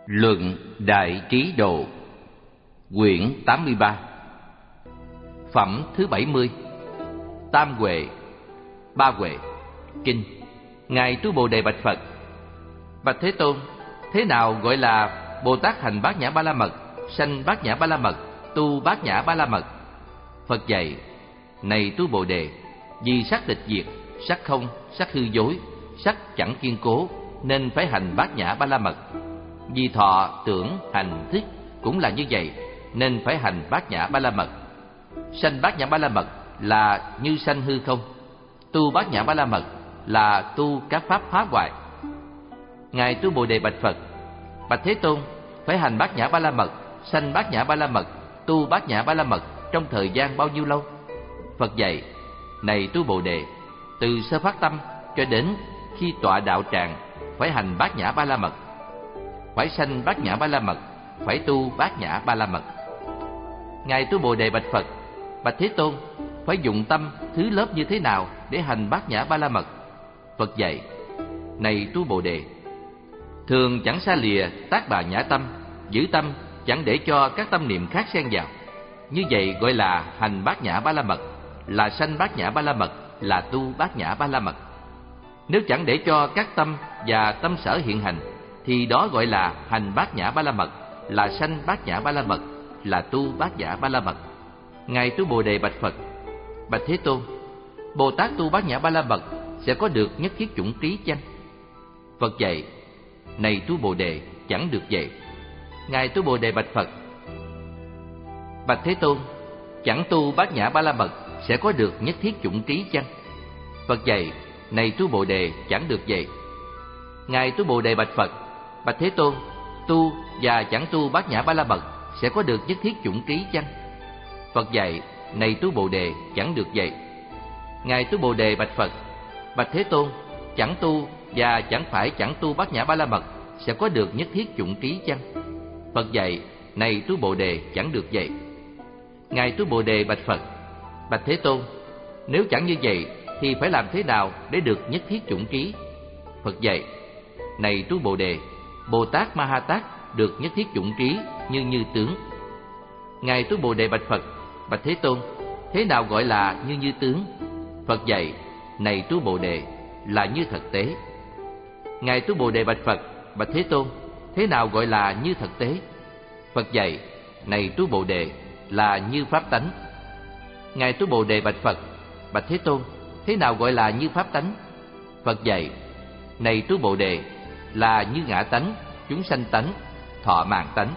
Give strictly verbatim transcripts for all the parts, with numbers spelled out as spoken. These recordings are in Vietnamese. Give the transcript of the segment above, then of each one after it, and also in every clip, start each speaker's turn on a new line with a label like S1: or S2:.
S1: Luận Đại Trí Độ, quyển tám mươi ba, phẩm thứ bảy mươi, Tam Huệ, Ba Huệ, Kinh. Ngài Tu Bồ Đề bạch Phật: Bạch Thế Tôn, thế nào gọi là Bồ Tát hành Bát Nhã Ba La Mật, sanh Bát Nhã Ba La Mật, tu Bát Nhã Ba La Mật? Phật dạy: Này Tu Bồ Đề, vì sắc tịch diệt, sắc không, sắc hư dối, sắc chẳng kiên cố, nên phải hành Bát Nhã Ba La Mật. Vì thọ, tưởng, hành, thức cũng là như vậy, nên phải hành Bát Nhã Ba La Mật. Sanh Bát Nhã Ba La Mật là như sanh hư không, tu Bát Nhã Ba La Mật là tu các pháp phá hoại. Ngài Tu Bồ Đề bạch Phật: Bạch Thế Tôn, phải hành Bát Nhã Ba La Mật, sanh Bát Nhã Ba La Mật, tu Bát Nhã Ba La Mật trong thời gian bao nhiêu lâu? Phật dạy: Này Tu Bồ Đề, từ sơ phát tâm cho đến khi tọa đạo tràng phải hành Bát Nhã Ba La Mật. Phải sanh Bát Nhã Ba La Mật, phải tu Bát Nhã Ba La Mật. Ngài Tu Bồ Đề bạch Phật: Bạch Thế Tôn, phải dụng tâm thứ lớp như thế nào để hành Bát Nhã Ba La Mật? Phật dạy: Này Tu Bồ Đề, thường chẳng xa lìa tác bà nhã tâm, giữ tâm chẳng để cho các tâm niệm khác xen vào. Như vậy gọi là hành Bát Nhã Ba La Mật, là sanh Bát Nhã Ba La Mật, là tu Bát Nhã Ba La Mật. Nếu chẳng để cho các tâm và tâm sở hiện hành, thì đó gọi là hành Bát Nhã Ba La Mật, là sanh Bát Nhã Ba La Mật, là tu Bát Nhã Ba La Mật. Ngài Tu Bồ Đề bạch Phật: Bạch Thế Tôn, Bồ Tát tu Bát Nhã Ba La Mật sẽ có được nhất thiết chủng trí chăng? Phật dạy: Này Tu Bồ Đề, chẳng được vậy. Ngài Tu Bồ Đề bạch Phật: Bạch Thế Tôn, chẳng tu Bát Nhã Ba La Mật sẽ có được nhất thiết chủng trí chăng? Phật dạy: Này Tu Bồ Đề, chẳng được vậy. Ngài Tu Bồ Đề bạch Phật: Bạch Thế Tôn, tu và chẳng tu Bát Nhã Ba La Mật sẽ có được nhất thiết chủng trí chăng? Phật dạy: Này Tu Bồ Đề, chẳng được vậy. Ngài Tu Bồ Đề bạch Phật: Bạch Thế Tôn, chẳng tu và chẳng phải chẳng tu Bát Nhã Ba La Mật sẽ có được nhất thiết chủng trí chăng? Phật dạy: Này Tu Bồ Đề, chẳng được vậy. Ngài Tu Bồ Đề bạch Phật: Bạch Thế Tôn, nếu chẳng như vậy thì phải làm thế nào để được nhất thiết chủng trí? Phật dạy: Này Tu Bồ Đề, Bồ Tát Ma Ha Tát được nhất thiết chủng trí như như tướng. Ngài Tu Bồ Đề bạch Phật: Bạch Thế Tôn, thế nào gọi là như như tướng? Phật dạy: Này Tu Bồ Đề, là như thực tế. Ngài Tu Bồ Đề bạch Phật: Bạch Thế Tôn, thế nào gọi là như thực tế? Phật dạy: Này Tu Bồ Đề, là như pháp tánh. Ngài Tu Bồ Đề bạch Phật: Bạch Thế Tôn, thế nào gọi là như pháp tánh? Phật dạy: Này Tu Bồ Đề, là như ngã tánh, chúng sanh tánh, thọ mạng tánh.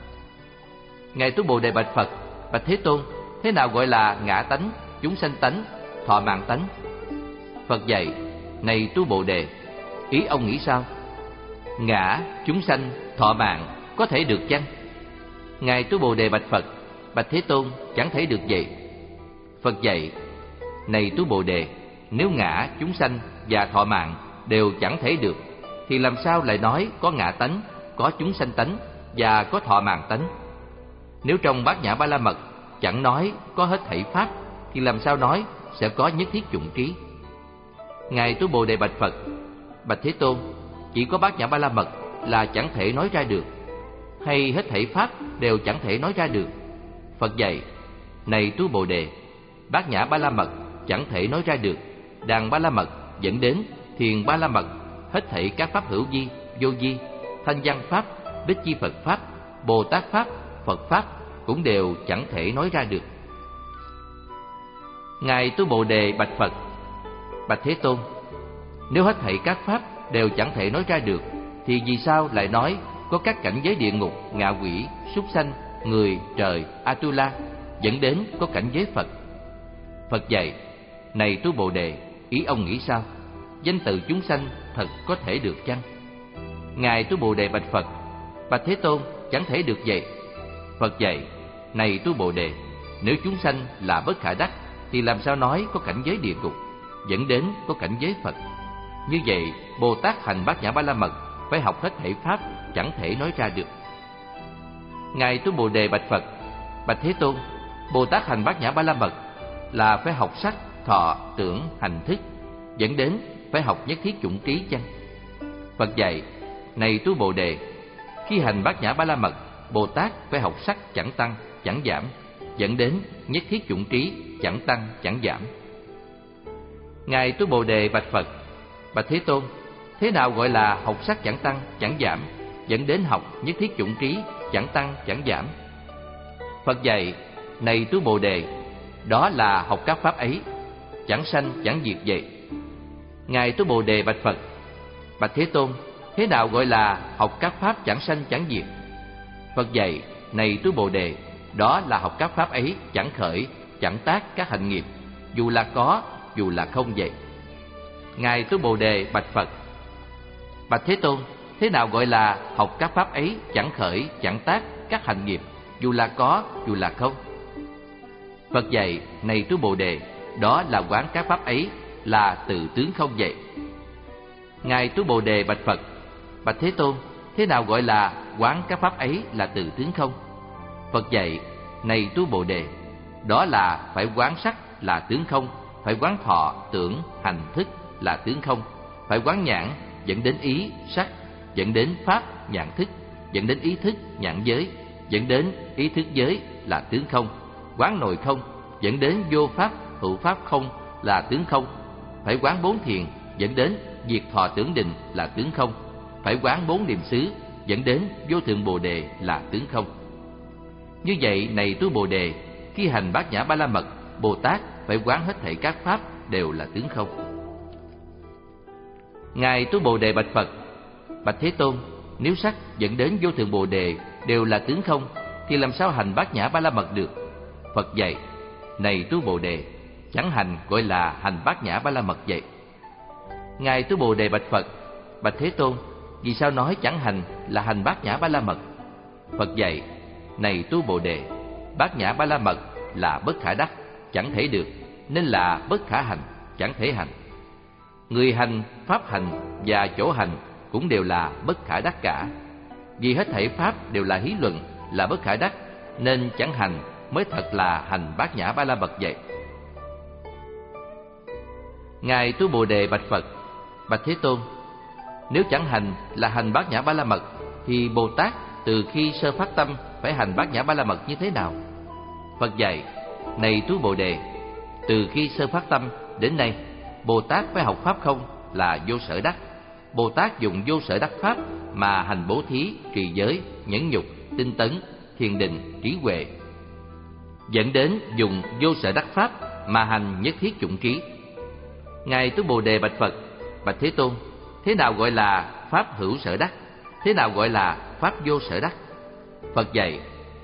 S1: Ngài Tu Bồ Đề bạch Phật: Bạch Thế Tôn, thế nào gọi là ngã tánh, chúng sanh tánh, thọ mạng tánh? Phật dạy: Này Tu Bồ Đề, ý ông nghĩ sao? Ngã, chúng sanh, thọ mạng có thể được chăng? Ngài Tu Bồ Đề bạch Phật: Bạch Thế Tôn, chẳng thể được vậy. Phật dạy: Này Tu Bồ Đề, nếu ngã, chúng sanh và thọ mạng đều chẳng thể được, thì làm sao lại nói có ngã tánh, có chúng sanh tánh và có thọ mạng tánh? Nếu trong Bát Nhã Ba La Mật chẳng nói có hết thảy pháp, thì làm sao nói sẽ có nhất thiết chủng trí? Ngài Tu Bồ Đề bạch Phật: Bạch Thế Tôn, chỉ có Bát Nhã Ba La Mật là chẳng thể nói ra được, hay hết thảy pháp đều chẳng thể nói ra được? Phật dạy: Này Tu Bồ Đề, Bát Nhã Ba La Mật chẳng thể nói ra được, Đàn Ba La Mật dẫn đến Thiền Ba La Mật, hết thảy các pháp hữu vi, vô vi, thanh văn pháp, Bích Chi Phật pháp, Bồ Tát pháp, Phật pháp cũng đều chẳng thể nói ra được. Ngài Tu Bồ Đề bạch Phật: Bạch Thế Tôn, nếu hết thảy các pháp đều chẳng thể nói ra được, thì vì sao lại nói có các cảnh giới địa ngục, ngạ quỷ, súc sanh, người, trời, Atula, dẫn đến có cảnh giới Phật? Phật dạy: Này Tu Bồ Đề, ý ông nghĩ sao? Danh từ chúng sanh thật có thể được chăng? Ngài Tu Bồ Đề bạch Phật: Bạch Thế Tôn, chẳng thể được vậy. Phật dạy: Này Tu Bồ Đề, nếu chúng sanh là bất khả đắc, thì làm sao nói có cảnh giới địa ngục, dẫn đến có cảnh giới Phật? Như vậy, Bồ Tát hành Bát Nhã Ba La Mật phải học hết thảy pháp, chẳng thể nói ra được. Ngài Tu Bồ Đề bạch Phật: Bạch Thế Tôn, Bồ Tát hành Bát Nhã Ba La Mật là phải học sắc, thọ, tưởng, hành, thức, dẫn đến phải học nhất thiết chủng trí chăng? Phật dạy: Này Tu Bồ Đề, Khi hành Bát Nhã Ba La Mật, Bồ Tát phải học sắc chẳng tăng, chẳng giảm, dẫn đến nhất thiết chủng trí chẳng tăng, chẳng giảm. Ngài Tu Bồ Đề bạch Phật: Bạch Thế Tôn, thế nào gọi là học sắc chẳng tăng, chẳng giảm, dẫn đến học nhất thiết chủng trí chẳng tăng, chẳng giảm? Phật dạy: Này Tu Bồ Đề, đó là học các pháp ấy, chẳng sanh chẳng diệt vậy. Ngài Tu Bồ Đề bạch Phật: Bạch Thế Tôn, thế nào gọi là học các pháp chẳng sanh chẳng diệt? Phật dạy: Này Tu Bồ Đề, đó là học các pháp ấy chẳng khởi, chẳng tác các hành nghiệp, dù là có, dù là không vậy. Ngài Tu Bồ Đề bạch Phật: Bạch Thế Tôn, thế nào gọi là học các pháp ấy chẳng khởi, chẳng tác các hành nghiệp, dù là có, dù là không? Phật dạy: Này Tu Bồ Đề, đó là quán các pháp ấy là tự tướng không vậy. Ngài Tu Bồ Đề bạch Phật: Bạch Thế Tôn, thế nào gọi là quán các pháp ấy là tự tướng không? Phật dạy: Này Tu Bồ Đề, đó là phải quán sắc là tướng không, phải quán thọ, tưởng, hành, thức là tướng không, phải quán nhãn dẫn đến ý, sắc, dẫn đến pháp, nhãn thức, dẫn đến ý thức, nhãn giới, dẫn đến ý thức giới là tướng không, quán nội không, dẫn đến vô pháp, hữu pháp không là tướng không, phải quán bốn thiền, dẫn đến diệt thọ tưởng định là tướng không, phải quán bốn niệm xứ, dẫn đến vô thượng Bồ Đề là tướng không. Như vậy, này Tu Bồ Đề, khi hành Bát Nhã Ba La Mật, Bồ Tát phải quán hết thảy các pháp đều là tướng không. Ngài Tu Bồ Đề bạch Phật: Bạch Thế Tôn, nếu sắc dẫn đến vô thượng Bồ Đề đều là tướng không, thì làm sao hành Bát Nhã Ba La Mật được? Phật dạy: Này Tu Bồ Đề, chẳng hành gọi là hành Bát Nhã Ba La Mật vậy. Ngài Tu Bồ Đề bạch Phật: Bạch Thế Tôn, vì sao nói chẳng hành là hành Bát Nhã Ba La Mật? Phật dạy: Này Tu Bồ Đề, Bát Nhã Ba La Mật là bất khả đắc, chẳng thể được, nên là bất khả hành, chẳng thể hành. Người hành, pháp hành và chỗ hành cũng đều là bất khả đắc cả. Vì hết thảy pháp đều là hí luận, là bất khả đắc, nên chẳng hành mới thật là hành Bát Nhã Ba La Mật vậy. Ngài Tu Bồ Đề bạch Phật: Bạch Thế Tôn, nếu chẳng hành là hành Bát Nhã Ba La Mật, thì Bồ Tát từ khi sơ phát tâm phải hành Bát Nhã Ba La Mật như thế nào? Phật dạy: Này Tu Bồ Đề, từ khi sơ phát tâm đến nay, Bồ Tát phải học pháp không là vô sở đắc. Bồ Tát dùng vô sở đắc pháp mà hành bố thí, trì giới, nhẫn nhục, tinh tấn, thiền định, trí huệ, dẫn đến dùng vô sở đắc pháp mà hành nhất thiết chủng trí. Ngài Tu Bồ Đề bạch Phật: Bạch Thế Tôn, thế nào gọi là pháp hữu sở đắc? Thế nào gọi là pháp vô sở đắc? Phật dạy: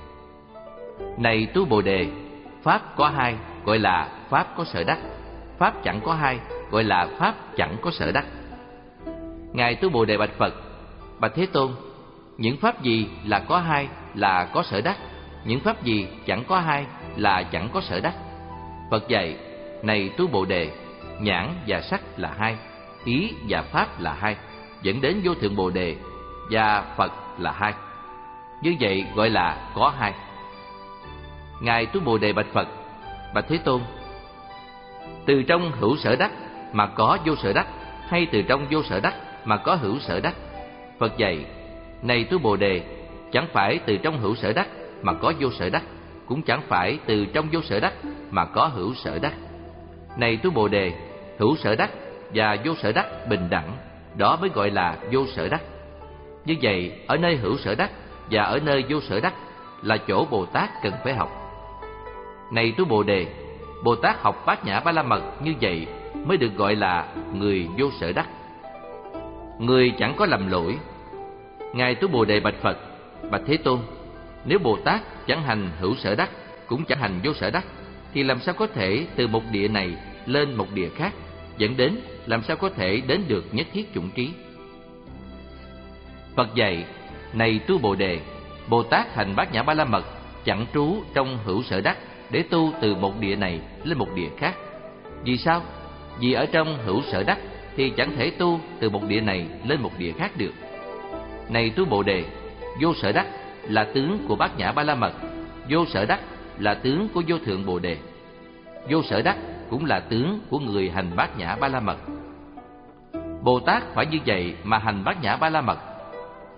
S1: Này Tu Bồ Đề, pháp có hai gọi là pháp có sở đắc, pháp chẳng có hai gọi là pháp chẳng có sở đắc. Ngài Tu Bồ Đề bạch Phật: Bạch Thế Tôn, những pháp gì là có hai là có sở đắc, những pháp gì chẳng có hai là chẳng có sở đắc? Phật dạy: Này Tu Bồ Đề, nhãn và sắc là hai, ý và pháp là hai, dẫn đến vô thượng Bồ Đề, và Phật là hai. Như vậy gọi là có hai. Ngài Tu Bồ Đề bạch Phật: Bạch Thế Tôn, từ trong hữu sở đắc mà có vô sở đắc, hay từ trong vô sở đắc mà có hữu sở đắc? Phật dạy: Này Tu Bồ Đề, chẳng phải từ trong hữu sở đắc mà có vô sở đắc, cũng chẳng phải từ trong vô sở đắc mà có hữu sở đắc. Này Tu Bồ Đề, hữu sở đắc và vô sở đắc bình đẳng, đó mới gọi là vô sở đắc. Như vậy, ở nơi hữu sở đắc và ở nơi vô sở đắc là chỗ Bồ Tát cần phải học. Này Tu Bồ Đề, Bồ Tát học Bát Nhã Ba La Mật như vậy mới được gọi là người vô sở đắc, người chẳng có lầm lỗi. Ngài Tu Bồ Đề bạch Phật: Bạch Thế Tôn, nếu Bồ Tát chẳng hành hữu sở đắc, cũng chẳng hành vô sở đắc, thì làm sao có thể từ một địa này lên một địa khác, dẫn đến làm sao có thể đến được nhất thiết chủng trí? Phật dạy: Này Tu Bồ Đề, Bồ Tát hành Bát Nhã Ba La Mật chẳng trú trong hữu sở đắc để tu từ một địa này lên một địa khác. Vì sao? Vì ở trong hữu sở đắc thì chẳng thể tu từ một địa này lên một địa khác được. Này Tu Bồ Đề, vô sở đắc là tướng của Bát Nhã Ba La Mật, vô sở đắc là tướng của vô thượng Bồ Đề, vô sở đắc cũng là tướng của người hành Bát Nhã Ba La Mật. Bồ Tát phải như vậy mà hành Bát Nhã Ba La Mật.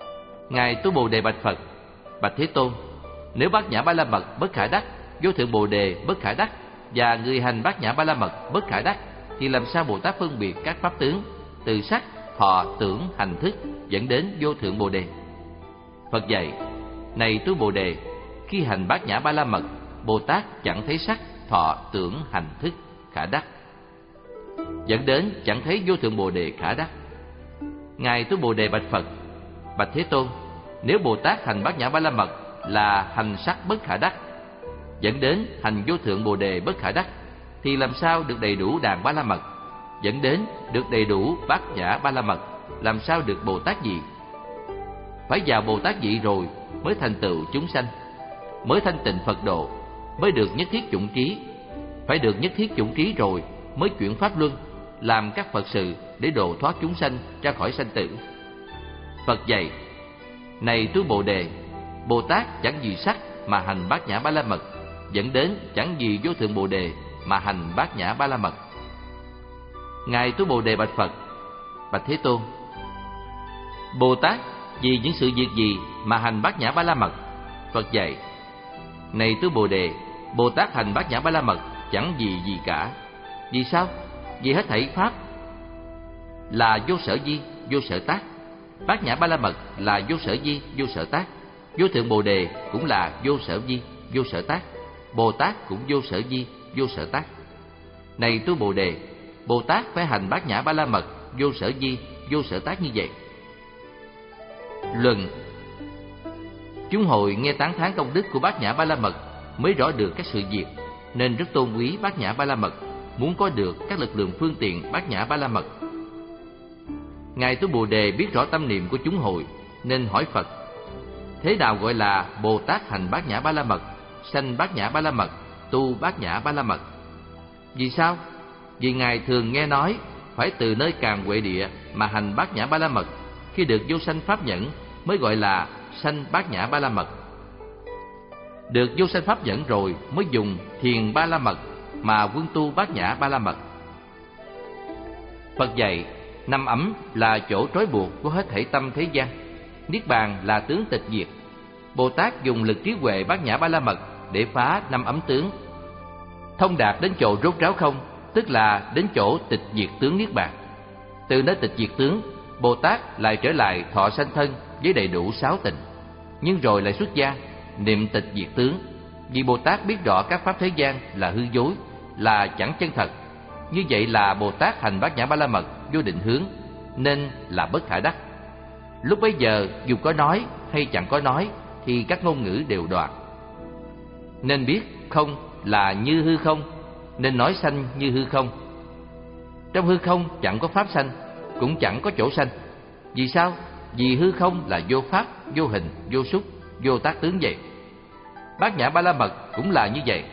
S1: Ngài Tu Bồ Đề bạch Phật: Bạch Thế Tôn, nếu Bát Nhã Ba La Mật bất khả đắc, Vô Thượng Bồ Đề bất khả đắc và người hành Bát Nhã Ba La Mật bất khả đắc, thì làm sao Bồ Tát phân biệt các pháp tướng từ sắc, thọ, tưởng, hành, thức dẫn đến Vô Thượng Bồ Đề? Phật dạy: Này Tu Bồ Đề, khi hành Bát Nhã Ba La Mật, Bồ Tát chẳng thấy sắc, thọ, tưởng, hành, thức khả đắc, dẫn đến chẳng thấy Vô Thượng Bồ Đề khả đắc. Ngài Tu Bồ Đề bạch Phật: Bạch Thế Tôn, nếu Bồ Tát hành Bát Nhã Ba La Mật là hành sắc bất khả đắc, dẫn đến hành Vô Thượng Bồ Đề bất khả đắc, thì làm sao được đầy đủ đàn Ba La Mật, dẫn đến được đầy đủ Bát Nhã Ba La Mật, làm sao được Bồ Tát dị? Phải vào Bồ Tát dị rồi mới thành tựu chúng sanh, mới thanh tịnh Phật độ, mới được nhất thiết chủng trí. Phải được nhất thiết chủng trí rồi mới chuyển pháp luân, làm các Phật sự để độ thoát chúng sanh ra khỏi sanh tử. Phật dạy: Này Tu Bồ Đề, Bồ Tát chẳng vì sắc mà hành Bát Nhã Ba La Mật, dẫn đến chẳng vì Vô Thượng Bồ Đề mà hành Bát Nhã Ba La Mật. Ngài Tu Bồ Đề bạch Phật: Bạch Thế Tôn, Bồ Tát vì những sự việc gì mà hành Bát Nhã Ba La Mật? Phật dạy: Này Tu Bồ Đề, Bồ Tát hành Bát Nhã Ba La Mật chẳng vì gì cả. Vì sao? Vì hết thảy pháp là vô sở di, vô sở tác. Bát Nhã Ba La Mật là vô sở di, vô sở tác. Vô Thượng Bồ Đề cũng là vô sở di, vô sở tác. Bồ Tát cũng vô sở di, vô sở tác. Này Tu Bồ Đề, Bồ Tát phải hành Bát Nhã Ba La Mật vô sở di, vô sở tác như vậy. Luận: Chúng hội nghe tán thán công đức của Bát Nhã Ba La Mật mới rõ được các sự việc, nên rất tôn quý Bát Nhã Ba La Mật, muốn có được các lực lượng phương tiện Bát Nhã Ba La Mật. Ngài Tu Bồ Đề biết rõ tâm niệm của chúng hội, nên hỏi Phật: Thế nào gọi là Bồ Tát hành Bát Nhã Ba La Mật, sanh Bát Nhã Ba La Mật, tu Bát Nhã Ba La Mật? Vì sao? Vì Ngài thường nghe nói phải từ nơi Càn Huệ Địa mà hành Bát Nhã Ba La Mật, khi được vô sanh pháp nhẫn mới gọi là sanh Bát Nhã Ba La Mật. Được vô sanh pháp nhẫn rồi mới dùng Thiền Ba La Mật mà quân tu Bát Nhã Ba La Mật. Phật dạy: Năm ấm là chỗ trói buộc của hết thảy tâm thế gian, Niết Bàn là tướng tịch diệt. Bồ Tát dùng lực trí huệ Bát Nhã Ba La Mật để phá năm ấm tướng, thông đạt đến chỗ rốt ráo không, tức là đến chỗ tịch diệt tướng Niết Bàn. Từ nơi tịch diệt tướng, Bồ Tát lại trở lại thọ sanh thân với đầy đủ sáu tịnh, nhưng rồi lại xuất gia niệm tịch diệt tướng. Vì Bồ Tát biết rõ các pháp thế gian là hư dối, là chẳng chân thật. Như vậy là Bồ Tát hành Bát Nhã Ba La Mật vô định hướng, nên là bất khả đắc. Lúc bấy giờ dù có nói hay chẳng có nói thì các ngôn ngữ đều đoạn. Nên biết không là như hư không, nên nói sanh như hư không. Trong hư không chẳng có pháp sanh, cũng chẳng có chỗ sanh. Vì sao? Vì hư không là vô pháp, vô hình, vô xúc, vô tác tướng vậy. Bát Nhã Ba La Mật cũng là như vậy.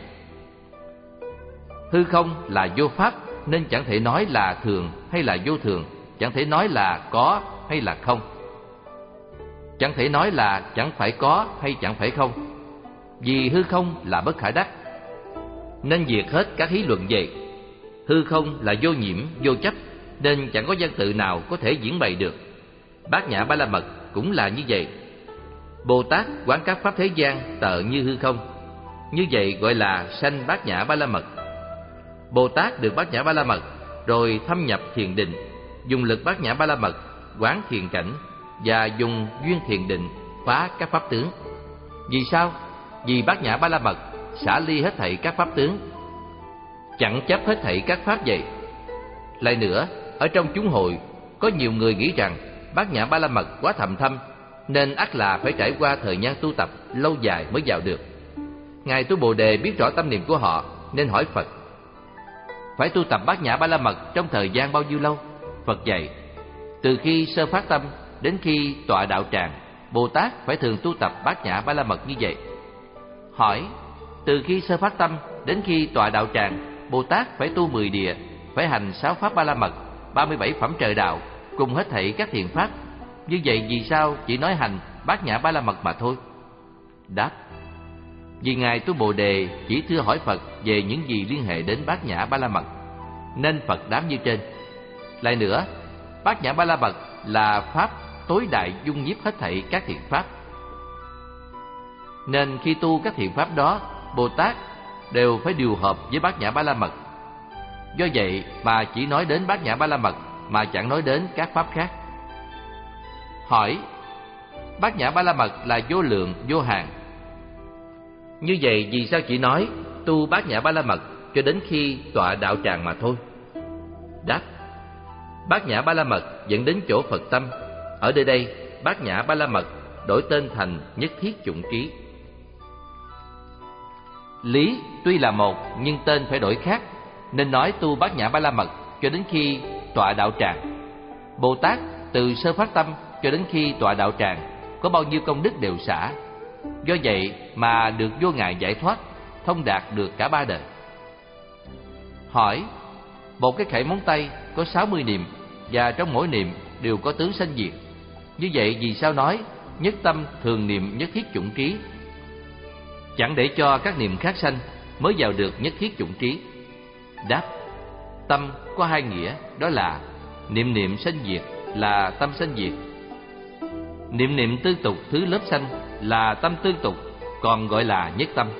S1: Hư không là vô pháp, nên chẳng thể nói là thường hay là vô thường, chẳng thể nói là có hay là không, chẳng thể nói là chẳng phải có hay chẳng phải không. Vì hư không là bất khả đắc, nên diệt hết các hí luận vậy. Hư không là vô nhiễm, vô chấp, nên chẳng có văn tự nào có thể diễn bày được. Bát Nhã Ba La Mật cũng là như vậy. Bồ Tát quán các pháp thế gian tợ như hư không, như vậy gọi là sanh Bát Nhã Ba La Mật. Bồ Tát được Bát Nhã Ba La Mật rồi thâm nhập thiền định, dùng lực Bát Nhã Ba La Mật quán thiền cảnh và dùng duyên thiền định phá các pháp tướng. Vì sao? Vì Bát Nhã Ba La Mật xả ly hết thảy các pháp tướng, chẳng chấp hết thảy các pháp vậy. Lại nữa, ở trong chúng hội có nhiều người nghĩ rằng Bát Nhã Ba La Mật quá thầm thâm, nên ắt là phải trải qua thời gian tu tập lâu dài mới vào được. Ngài Tu Bồ Đề biết rõ tâm niệm của họ, nên hỏi Phật: Phải tu tập Bát Nhã Ba La Mật trong thời gian bao nhiêu lâu? Phật dạy: Từ khi sơ phát tâm đến khi tọa đạo tràng, Bồ Tát phải thường tu tập Bát Nhã Ba La Mật như vậy. Hỏi: Từ khi sơ phát tâm đến khi tọa đạo tràng, Bồ Tát phải tu mười địa, phải hành sáu pháp Ba La Mật, ba mươi bảy phẩm trời đạo, cùng hết thảy các thiền pháp. Như vậy vì sao chỉ nói hành Bát Nhã Ba La Mật mà thôi? Đáp: Vì Ngài Tu Bồ Đề chỉ thưa hỏi Phật về những gì liên hệ đến Bát Nhã Ba La Mật, nên Phật đáp như trên. Lại nữa, Bát Nhã Ba La Mật là pháp tối đại dung nhiếp hết thảy các thiện pháp. Nên khi tu các thiện pháp đó, Bồ Tát đều phải điều hợp với Bát Nhã Ba La Mật. Do vậy mà chỉ nói đến Bát Nhã Ba La Mật mà chẳng nói đến các pháp khác. Hỏi: Bát Nhã Ba La Mật là vô lượng, vô hạn. Như vậy vì sao chỉ nói tu Bát Nhã Ba La Mật cho đến khi tọa đạo tràng mà thôi? Đáp: Bát Nhã Ba La Mật dẫn đến chỗ Phật tâm. Ở nơi đây, Bát Nhã Ba La Mật đổi tên thành Nhất Thiết Chủng Trí. Lý tuy là một nhưng tên phải đổi khác, nên nói tu Bát Nhã Ba La Mật cho đến khi tọa đạo tràng. Bồ Tát từ sơ phát tâm cho đến khi tọa đạo tràng có bao nhiêu công đức đều xả. Do vậy mà được vô ngại giải thoát, thông đạt được cả ba đời. Hỏi: một cái khẩy móng tay có sáu mươi niệm, và trong mỗi niệm đều có tướng sanh diệt. Như vậy vì sao nói nhất tâm thường niệm Nhất Thiết Chủng Trí? Chẳng để cho các niệm khác sanh mới vào được Nhất Thiết Chủng Trí. Đáp: tâm có hai nghĩa, đó là niệm niệm sanh diệt là tâm sanh diệt, niệm niệm tương tục thứ lớp sanh là tâm tương tục, còn gọi là nhất tâm.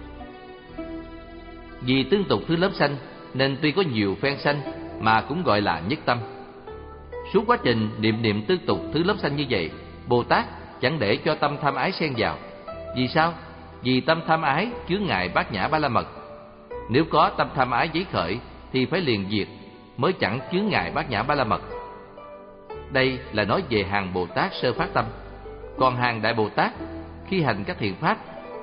S1: Vì tương tục thứ lớp sanh nên tuy có nhiều phen sanh mà cũng gọi là nhất tâm. Suốt quá trình niệm niệm tương tục thứ lớp sanh như vậy, Bồ Tát chẳng để cho tâm tham ái xen vào. Vì sao? Vì tâm tham ái chướng ngại Bát Nhã Ba La Mật. Nếu có tâm tham ái giấy khởi thì phải liền diệt, mới chẳng chướng ngại Bát Nhã Ba La Mật. Đây là nói về hàng Bồ Tát sơ phát tâm. Còn hàng Đại Bồ Tát khi hành các thiện pháp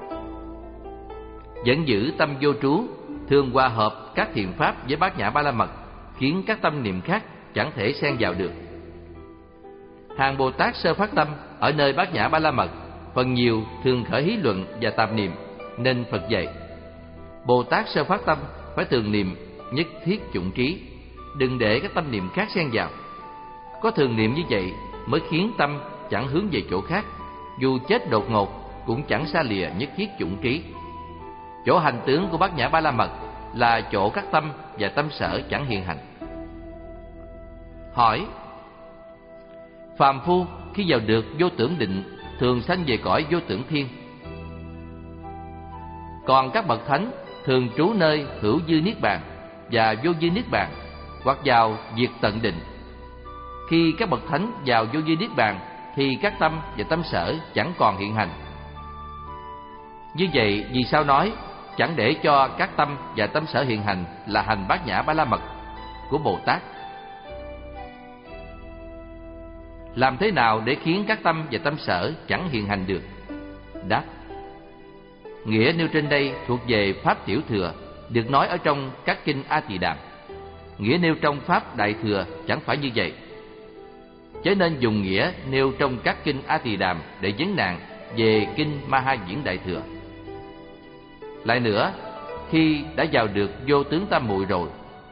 S1: vẫn giữ tâm vô trú, thường hòa hợp các thiện pháp với Bát Nhã Ba La Mật, khiến các tâm niệm khác chẳng thể xen vào được. Hàng Bồ Tát sơ phát tâm ở nơi Bát Nhã Ba La Mật phần nhiều thường khởi hí luận và tạp niệm, nên Phật dạy Bồ Tát sơ phát tâm phải thường niệm Nhất Thiết Chủng Trí, đừng để các tâm niệm khác xen vào. Có thường niệm như vậy mới khiến tâm chẳng hướng về chỗ khác, dù chết đột ngột cũng chẳng xa lìa Nhất Thiết Chủng Trí. Chỗ hành tướng của Bát Nhã Ba La Mật là chỗ các tâm và tâm sở chẳng hiện hành. Hỏi: phàm phu khi vào được vô tưởng định thường sanh về cõi vô tưởng thiên, còn các bậc thánh thường trú nơi hữu dư niết bàn và vô dư niết bàn, hoặc vào diệt tận định. Khi các bậc thánh vào vô dư niết bàn thì các tâm và tâm sở chẳng còn hiện hành. Như vậy vì sao nói chẳng để cho các tâm và tâm sở hiện hành là hành Bát Nhã Ba La Mật của Bồ Tát? Làm thế nào để khiến các tâm và tâm sở chẳng hiện hành được? Đáp: nghĩa nêu trên đây thuộc về Pháp Tiểu Thừa, được nói ở trong các kinh A Tỳ Đàm. Nghĩa nêu trong Pháp Đại Thừa chẳng phải như vậy. Chớ nên dùng nghĩa nêu trong các kinh A Tỳ Đàm để vấn nạn về kinh Ma Ha Diễn Đại Thừa. Lại nữa, khi đã vào được vô tướng tam muội rồi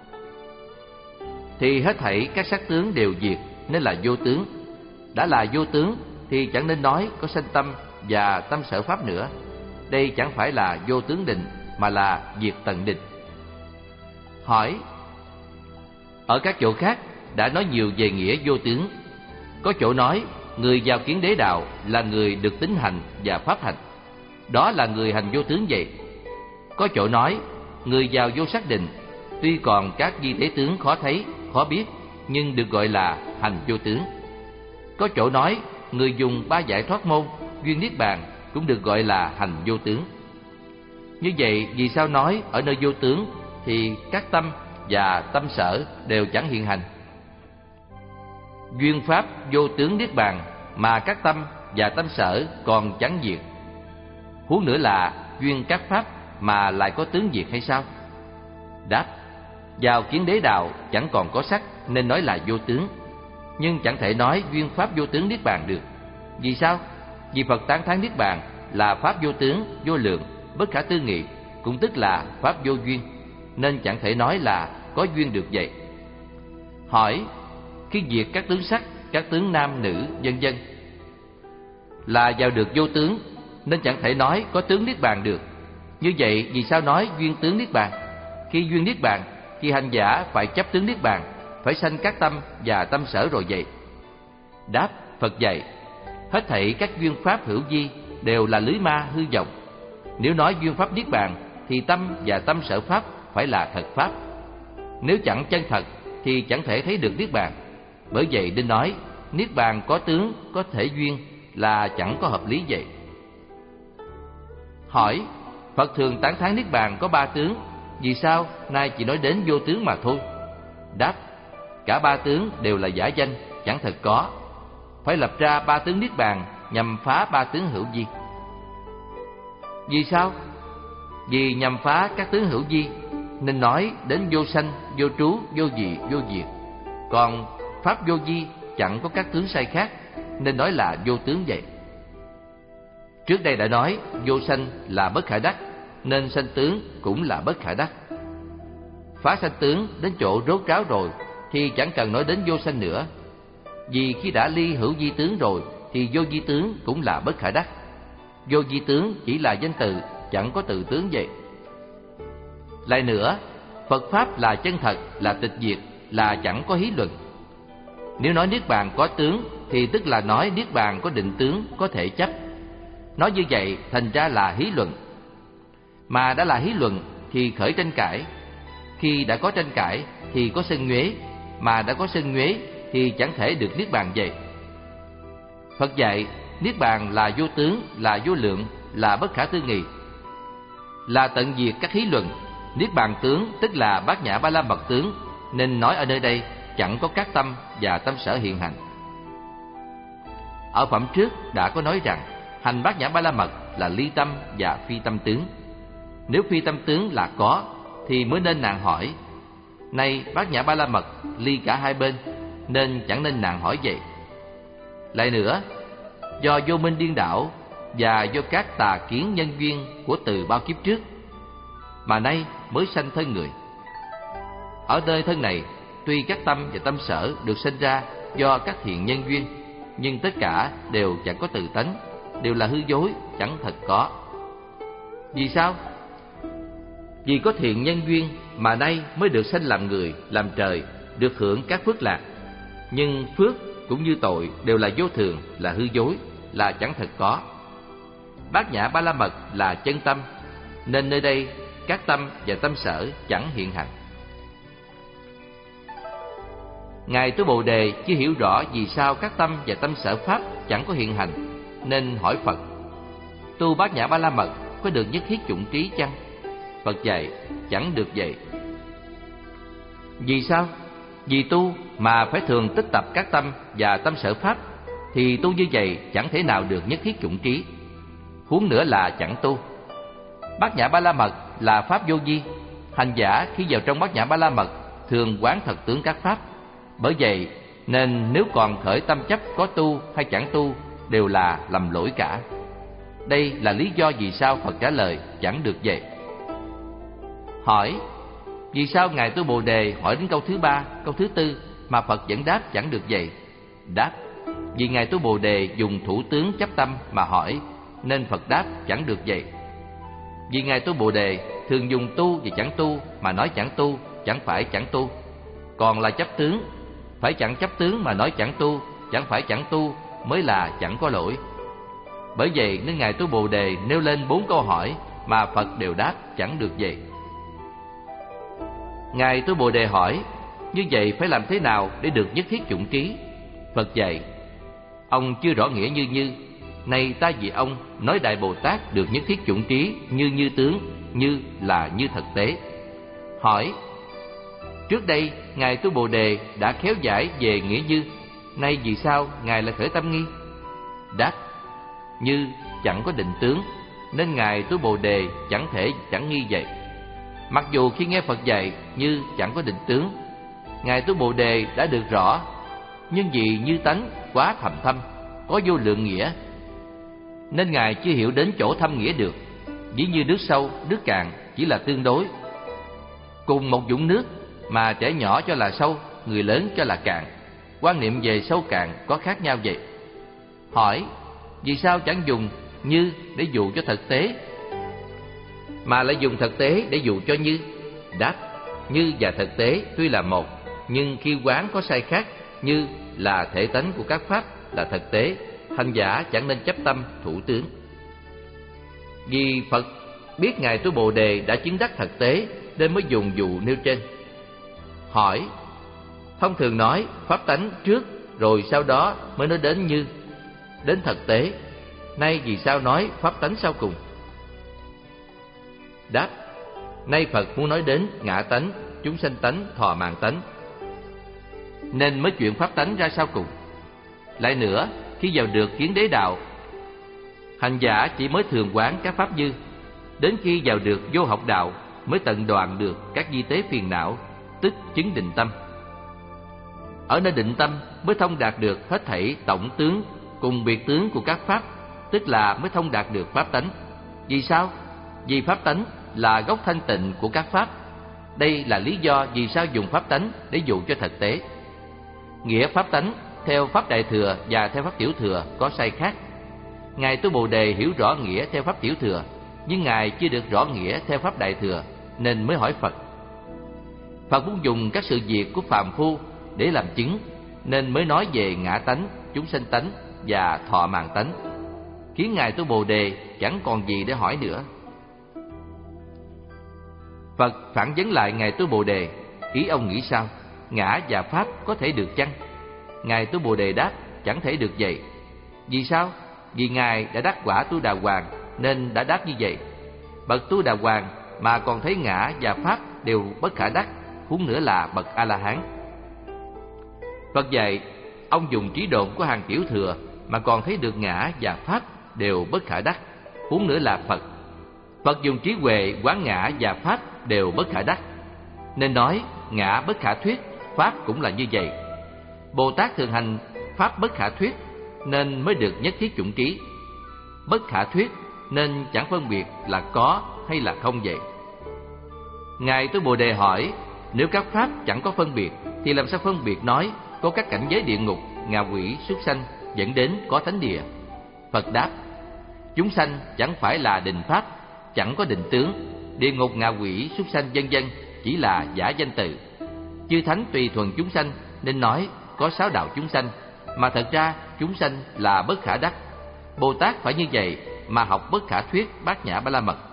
S1: thì hết thảy các sắc tướng đều diệt, nên là vô tướng. Đã là vô tướng thì chẳng nên nói có sanh tâm và tâm sở pháp nữa. Đây chẳng phải là vô tướng định mà là diệt tận định. Hỏi: ở các chỗ khác đã nói nhiều về nghĩa vô tướng. Có chỗ nói người vào kiến đế đạo là người được tính hành và pháp hành, đó là người hành vô tướng vậy. Có chỗ nói người vào vô sắc định, tuy còn các di thể tướng khó thấy, khó biết, nhưng được gọi là hành vô tướng. Có chỗ nói người dùng ba giải thoát môn, duyên niết bàn, cũng được gọi là hành vô tướng. Như vậy vì sao nói ở nơi vô tướng thì các tâm và tâm sở đều chẳng hiện hành? Duyên pháp vô tướng niết bàn mà các tâm và tâm sở còn chẳng diệt, huống nữa là duyên các pháp mà lại có tướng diệt hay sao? Đáp: vào kiến đế đạo chẳng còn có sắc nên nói là vô tướng, nhưng chẳng thể nói duyên pháp vô tướng niết bàn được. Vì sao? Vì Phật tán thán niết bàn là pháp vô tướng, vô lượng, bất khả tư nghị, cũng tức là pháp vô duyên, nên chẳng thể nói là có duyên được vậy. Hỏi: khi diệt các tướng sắc, các tướng nam nữ vân vân là vào được vô tướng, nên chẳng thể nói có tướng niết bàn được. Như vậy vì sao nói duyên tướng niết bàn? Khi duyên niết bàn thì hành giả phải chấp tướng niết bàn, phải sanh các tâm và tâm sở rồi vậy. Đáp: Phật dạy, hết thảy các duyên pháp hữu vi đều là lưới ma hư vọng. Nếu nói duyên pháp niết bàn thì tâm và tâm sở pháp phải là thật pháp. Nếu chẳng chân thật thì chẳng thể thấy được niết bàn. Bởi vậy nên nói niết bàn có tướng, có thể duyên là chẳng có hợp lý vậy. Hỏi, Phật thường tán thán niết bàn có ba tướng, vì sao nay chỉ nói đến vô tướng mà thôi? Đáp, cả ba tướng đều là giả danh, chẳng thật có. Phải lập ra ba tướng niết bàn nhằm phá ba tướng hữu vi. Vì sao? Vì nhằm phá các tướng hữu vi nên nói đến vô sanh, vô trú, vô dị, vô diệt. Còn pháp vô vi chẳng có các tướng sai khác nên nói là vô tướng vậy. Trước đây đã nói vô sanh là bất khả đắc, nên sanh tướng cũng là bất khả đắc. Phá sanh tướng đến chỗ rốt ráo rồi thì chẳng cần nói đến vô sanh nữa. Vì khi đã ly hữu vi tướng rồi thì vô vi tướng cũng là bất khả đắc. Vô vi tướng chỉ là danh từ, chẳng có tự tướng vậy. Lại nữa, Phật Pháp là chân thật, là tịch diệt, là chẳng có hí luận. Nếu nói niết bàn có tướng thì tức là nói niết bàn có định tướng, có thể chấp. Nói như vậy thành ra là hí luận. Mà đã là hí luận thì khởi tranh cãi. Khi đã có tranh cãi thì có sân nhuế, mà đã có sân nhuế thì chẳng thể được niết bàn vậy. Phật dạy niết bàn là vô tướng, là vô lượng, là bất khả tư nghị, là tận diệt các hí luận. Niết bàn tướng tức là bát nhã ba la mật tướng, nên nói ở nơi đây chẳng có các tâm và tâm sở hiện hành. Ở phẩm trước đã có nói rằng hành bát nhã ba la mật là ly tâm và phi tâm tướng. Nếu phi tâm tướng là có thì mới nên nạn hỏi. Nay bát nhã ba la mật ly cả hai bên nên chẳng nên nạn hỏi vậy. Lại nữa, do vô minh điên đảo và do các tà kiến nhân duyên của từ bao kiếp trước mà nay mới sanh thân người. Ở nơi thân này, tuy các tâm và tâm sở được sinh ra do các thiện nhân duyên, nhưng tất cả đều chẳng có tự tánh, đều là hư dối, chẳng thật có. Vì sao? Vì có thiện nhân duyên mà nay mới được sanh làm người, làm trời, được hưởng các phước lạc. Nhưng phước cũng như tội đều là vô thường, là hư dối, là chẳng thật có. Bát nhã ba la mật là chân tâm, nên nơi đây các tâm và tâm sở chẳng hiện hành. Ngài Tu Bồ Đề chưa hiểu rõ vì sao các tâm và tâm sở pháp chẳng có hiện hành, nên hỏi Phật: tu bát nhã ba la mật có được nhất thiết chủng trí chăng? Phật dạy chẳng được vậy. Vì sao? Vì tu mà phải thường tích tập các tâm và tâm sở pháp, thì tu như vậy chẳng thể nào được nhất thiết chủng trí. Huống nữa là chẳng tu. Bát nhã ba la mật là pháp vô vi. Hành giả khi vào trong bát nhã ba la mật thường quán thật tướng các pháp. Bởi vậy nên nếu còn khởi tâm chấp có tu hay chẳng tu đều là lầm lỗi cả. Đây là lý do vì sao Phật trả lời chẳng được vậy. Hỏi: vì sao Ngài Tu Bồ Đề hỏi đến câu thứ ba, câu thứ tư mà Phật vẫn đáp chẳng được vậy? Đáp: vì Ngài Tu Bồ Đề dùng thủ tướng chấp tâm mà hỏi, nên Phật đáp chẳng được vậy. Vì Ngài Tu Bồ Đề thường dùng tu và chẳng tu mà nói chẳng tu, chẳng phải chẳng tu. Còn là chấp tướng, phải chẳng chấp tướng mà nói chẳng tu, chẳng phải chẳng tu mới là chẳng có lỗi. Bởi vậy nên Ngài Tu Bồ Đề nêu lên bốn câu hỏi mà Phật đều đáp chẳng được vậy. Ngài Tu Bồ Đề hỏi: như vậy phải làm thế nào để được nhất thiết chủng trí? Phật dạy: ông chưa rõ nghĩa như như. Nay ta vì ông nói Đại Bồ Tát được nhất thiết chủng trí như như tướng, như là như thực tế. Hỏi: trước đây Ngài Tu Bồ Đề đã khéo giải về nghĩa như, nay vì sao Ngài lại khởi tâm nghi? Đáp: như chẳng có định tướng, nên Ngài Tu Bồ Đề chẳng thể chẳng nghi vậy. Mặc dù khi nghe Phật dạy như chẳng có định tướng, Ngài Tu Bồ Đề đã được rõ, nhưng vì như tánh quá thầm thâm, có vô lượng nghĩa, nên Ngài chưa hiểu đến chỗ thâm nghĩa được. Ví như nước sâu, nước cạn chỉ là tương đối. Cùng một vũng nước mà trẻ nhỏ cho là sâu, người lớn cho là cạn, quan niệm về sâu cạn có khác nhau vậy. Hỏi: vì sao chẳng dùng như để dụ cho thực tế, mà lại dùng thực tế để dụ cho như? Đáp: như và thực tế tuy là một, nhưng khi quán có sai khác. Như là thể tánh của các pháp, là thực tế, hành giả chẳng nên chấp tâm thủ tướng. Vì Phật biết Ngài Tu Bồ Đề đã chứng đắc thực tế nên mới dùng dụ nêu trên. Hỏi: thông thường nói pháp tánh trước rồi sau đó mới nói đến như, đến thực tế, nay vì sao nói pháp tánh sau cùng? Đáp: nay Phật muốn nói đến ngã tánh, chúng sanh tánh, thọ mạng tánh, nên mới chuyện pháp tánh ra sau cùng. Lại nữa, khi vào được kiến đế đạo, hành giả chỉ mới thường quán các pháp dư, đến khi vào được vô học đạo mới tận đoạn được các di tế phiền não, tức chứng định tâm. Ở nơi định tâm mới thông đạt được hết thảy tổng tướng cùng biệt tướng của các pháp, tức là mới thông đạt được pháp tánh. Vì sao? Vì pháp tánh là gốc thanh tịnh của các pháp. Đây là lý do vì sao dùng pháp tánh để dụ cho thực tế. Nghĩa pháp tánh theo pháp Đại Thừa và theo pháp Tiểu Thừa có sai khác. Ngài Tu Bồ Đề hiểu rõ nghĩa theo pháp Tiểu Thừa, nhưng Ngài chưa được rõ nghĩa theo pháp Đại Thừa, nên mới hỏi Phật. Phật muốn dùng các sự việc của phàm phu để làm chứng, nên mới nói về ngã tánh, chúng sanh tánh và thọ mạng tánh, khiến Ngài Tu Bồ Đề chẳng còn gì để hỏi nữa. Phật phản vấn lại Ngài Tu Bồ Đề: ý ông nghĩ sao? Ngã và pháp có thể được chăng? Ngài Tu Bồ Đề đáp: chẳng thể được vậy. Vì sao? Vì Ngài đã đắc quả Tu Đà Hoàng nên đã đáp như vậy. Bậc Tu Đà Hoàng mà còn thấy ngã và pháp đều bất khả đắc, huống nữa là bậc A La Hán. Phật dạy ông dùng trí độn của hàng Tiểu Thừa mà còn thấy được ngã và pháp đều bất khả đắc, huống nữa là Phật. Phật dùng trí huệ quán ngã và pháp đều bất khả đắc, nên nói ngã bất khả thuyết, pháp cũng là như vậy. Bồ Tát thường hành pháp bất khả thuyết nên mới được nhất thiết chủng trí. Bất khả thuyết nên chẳng phân biệt là có hay là không vậy. Ngài Tu Bồ Đề hỏi: nếu các pháp chẳng có phân biệt thì làm sao phân biệt nói có các cảnh giới địa ngục, ngạ quỷ, súc sanh dẫn đến có thánh địa? Phật đáp: chúng sanh chẳng phải là định pháp, chẳng có định tướng. Địa ngục, ngạ quỷ, súc sanh vân vân chỉ là giả danh từ. Chư thánh tùy thuận chúng sanh nên nói có sáu đạo chúng sanh, mà thật ra chúng sanh là bất khả đắc. Bồ Tát phải như vậy mà học bất khả thuyết Bát Nhã Ba La Mật.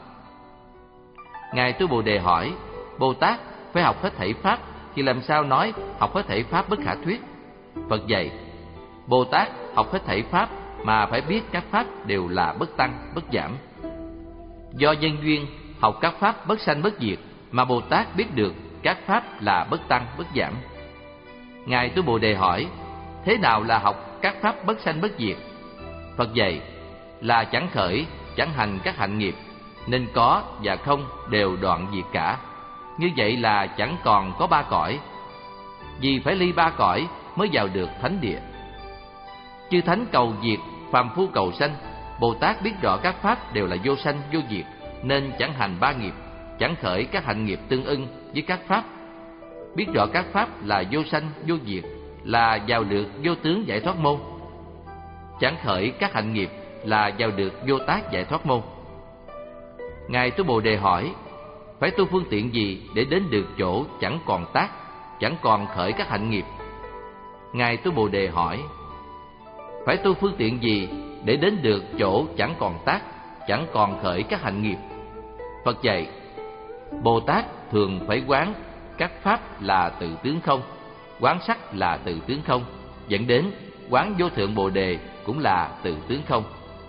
S1: Ngài Tu Bồ Đề hỏi: Bồ Tát phải học hết thảy pháp thì làm sao nói học hết thảy pháp bất khả thuyết? Phật dạy: Bồ Tát học hết thảy pháp mà phải biết các pháp đều là bất tăng, bất giảm. Do nhân duyên học các pháp bất sanh bất diệt mà Bồ Tát biết được các pháp là bất tăng, bất giảm. Ngài Tu Bồ Đề hỏi: thế nào là học các pháp bất sanh bất diệt? Phật dạy là chẳng khởi, chẳng hành các hạnh nghiệp, nên có và không đều đoạn diệt cả. Như vậy là chẳng còn có ba cõi. Vì phải ly ba cõi mới vào được thánh địa. Chư thánh cầu diệt, phàm phu cầu sanh. Bồ Tát biết rõ các pháp đều là vô sanh vô diệt, nên chẳng hành ba nghiệp, chẳng khởi các hạnh nghiệp tương ưng với các pháp. Biết rõ các pháp là vô sanh vô diệt là vào được vô tướng giải thoát môn. Chẳng khởi các hạnh nghiệp là vào được vô tác giải thoát môn. Ngài Tu Bồ Đề hỏi: phải tu phương tiện gì để đến được chỗ chẳng còn tác, chẳng còn khởi các hạnh nghiệp? Ngài Tu Bồ Đề hỏi: phải tu phương tiện gì để đến được chỗ chẳng còn tác, chẳng còn khởi các hạnh nghiệp? Phật dạy: Bồ Tát thường phải quán các pháp là tự tướng không, quán sắc là tự tướng không, dẫn đến quán vô thượng Bồ Đề cũng là tự tướng không.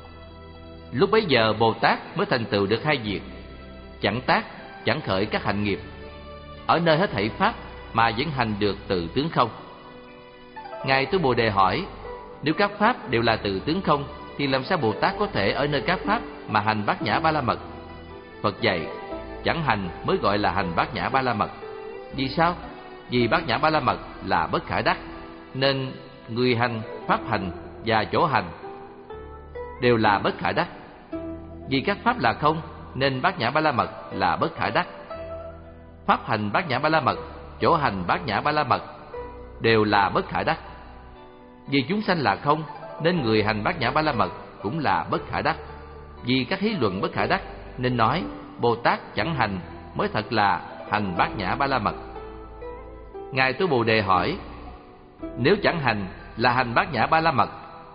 S1: Lúc bấy giờ Bồ Tát mới thành tựu được hai việc: chẳng tác, chẳng khởi các hạnh nghiệp, ở nơi hết thảy pháp mà vẫn hành được tự tướng không. Ngài Tu Bồ Đề hỏi: nếu các pháp đều là tự tướng không thì làm sao Bồ Tát có thể ở nơi các pháp mà hành Bát Nhã Ba La Mật? Phật dạy: chẳng hành mới gọi là hành Bát Nhã Ba La Mật. Vì sao? Vì Bát Nhã Ba La Mật là bất khả đắc, nên người hành, pháp hành và chỗ hành đều là bất khả đắc. Vì các pháp là không nên Bát Nhã Ba La Mật là bất khả đắc. Pháp hành Bát Nhã Ba La Mật, chỗ hành Bát Nhã Ba La Mật đều là bất khả đắc. Vì chúng sanh là không nên người hành Bát Nhã Ba La Mật cũng là bất khả đắc. Vì các thí luận bất khả đắc nên nói Bồ Tát chẳng hành mới thật là hành Bát Nhã Ba La Mật. Ngài Tu Bồ Đề hỏi: nếu chẳng hành là hành Bát Nhã Ba La Mật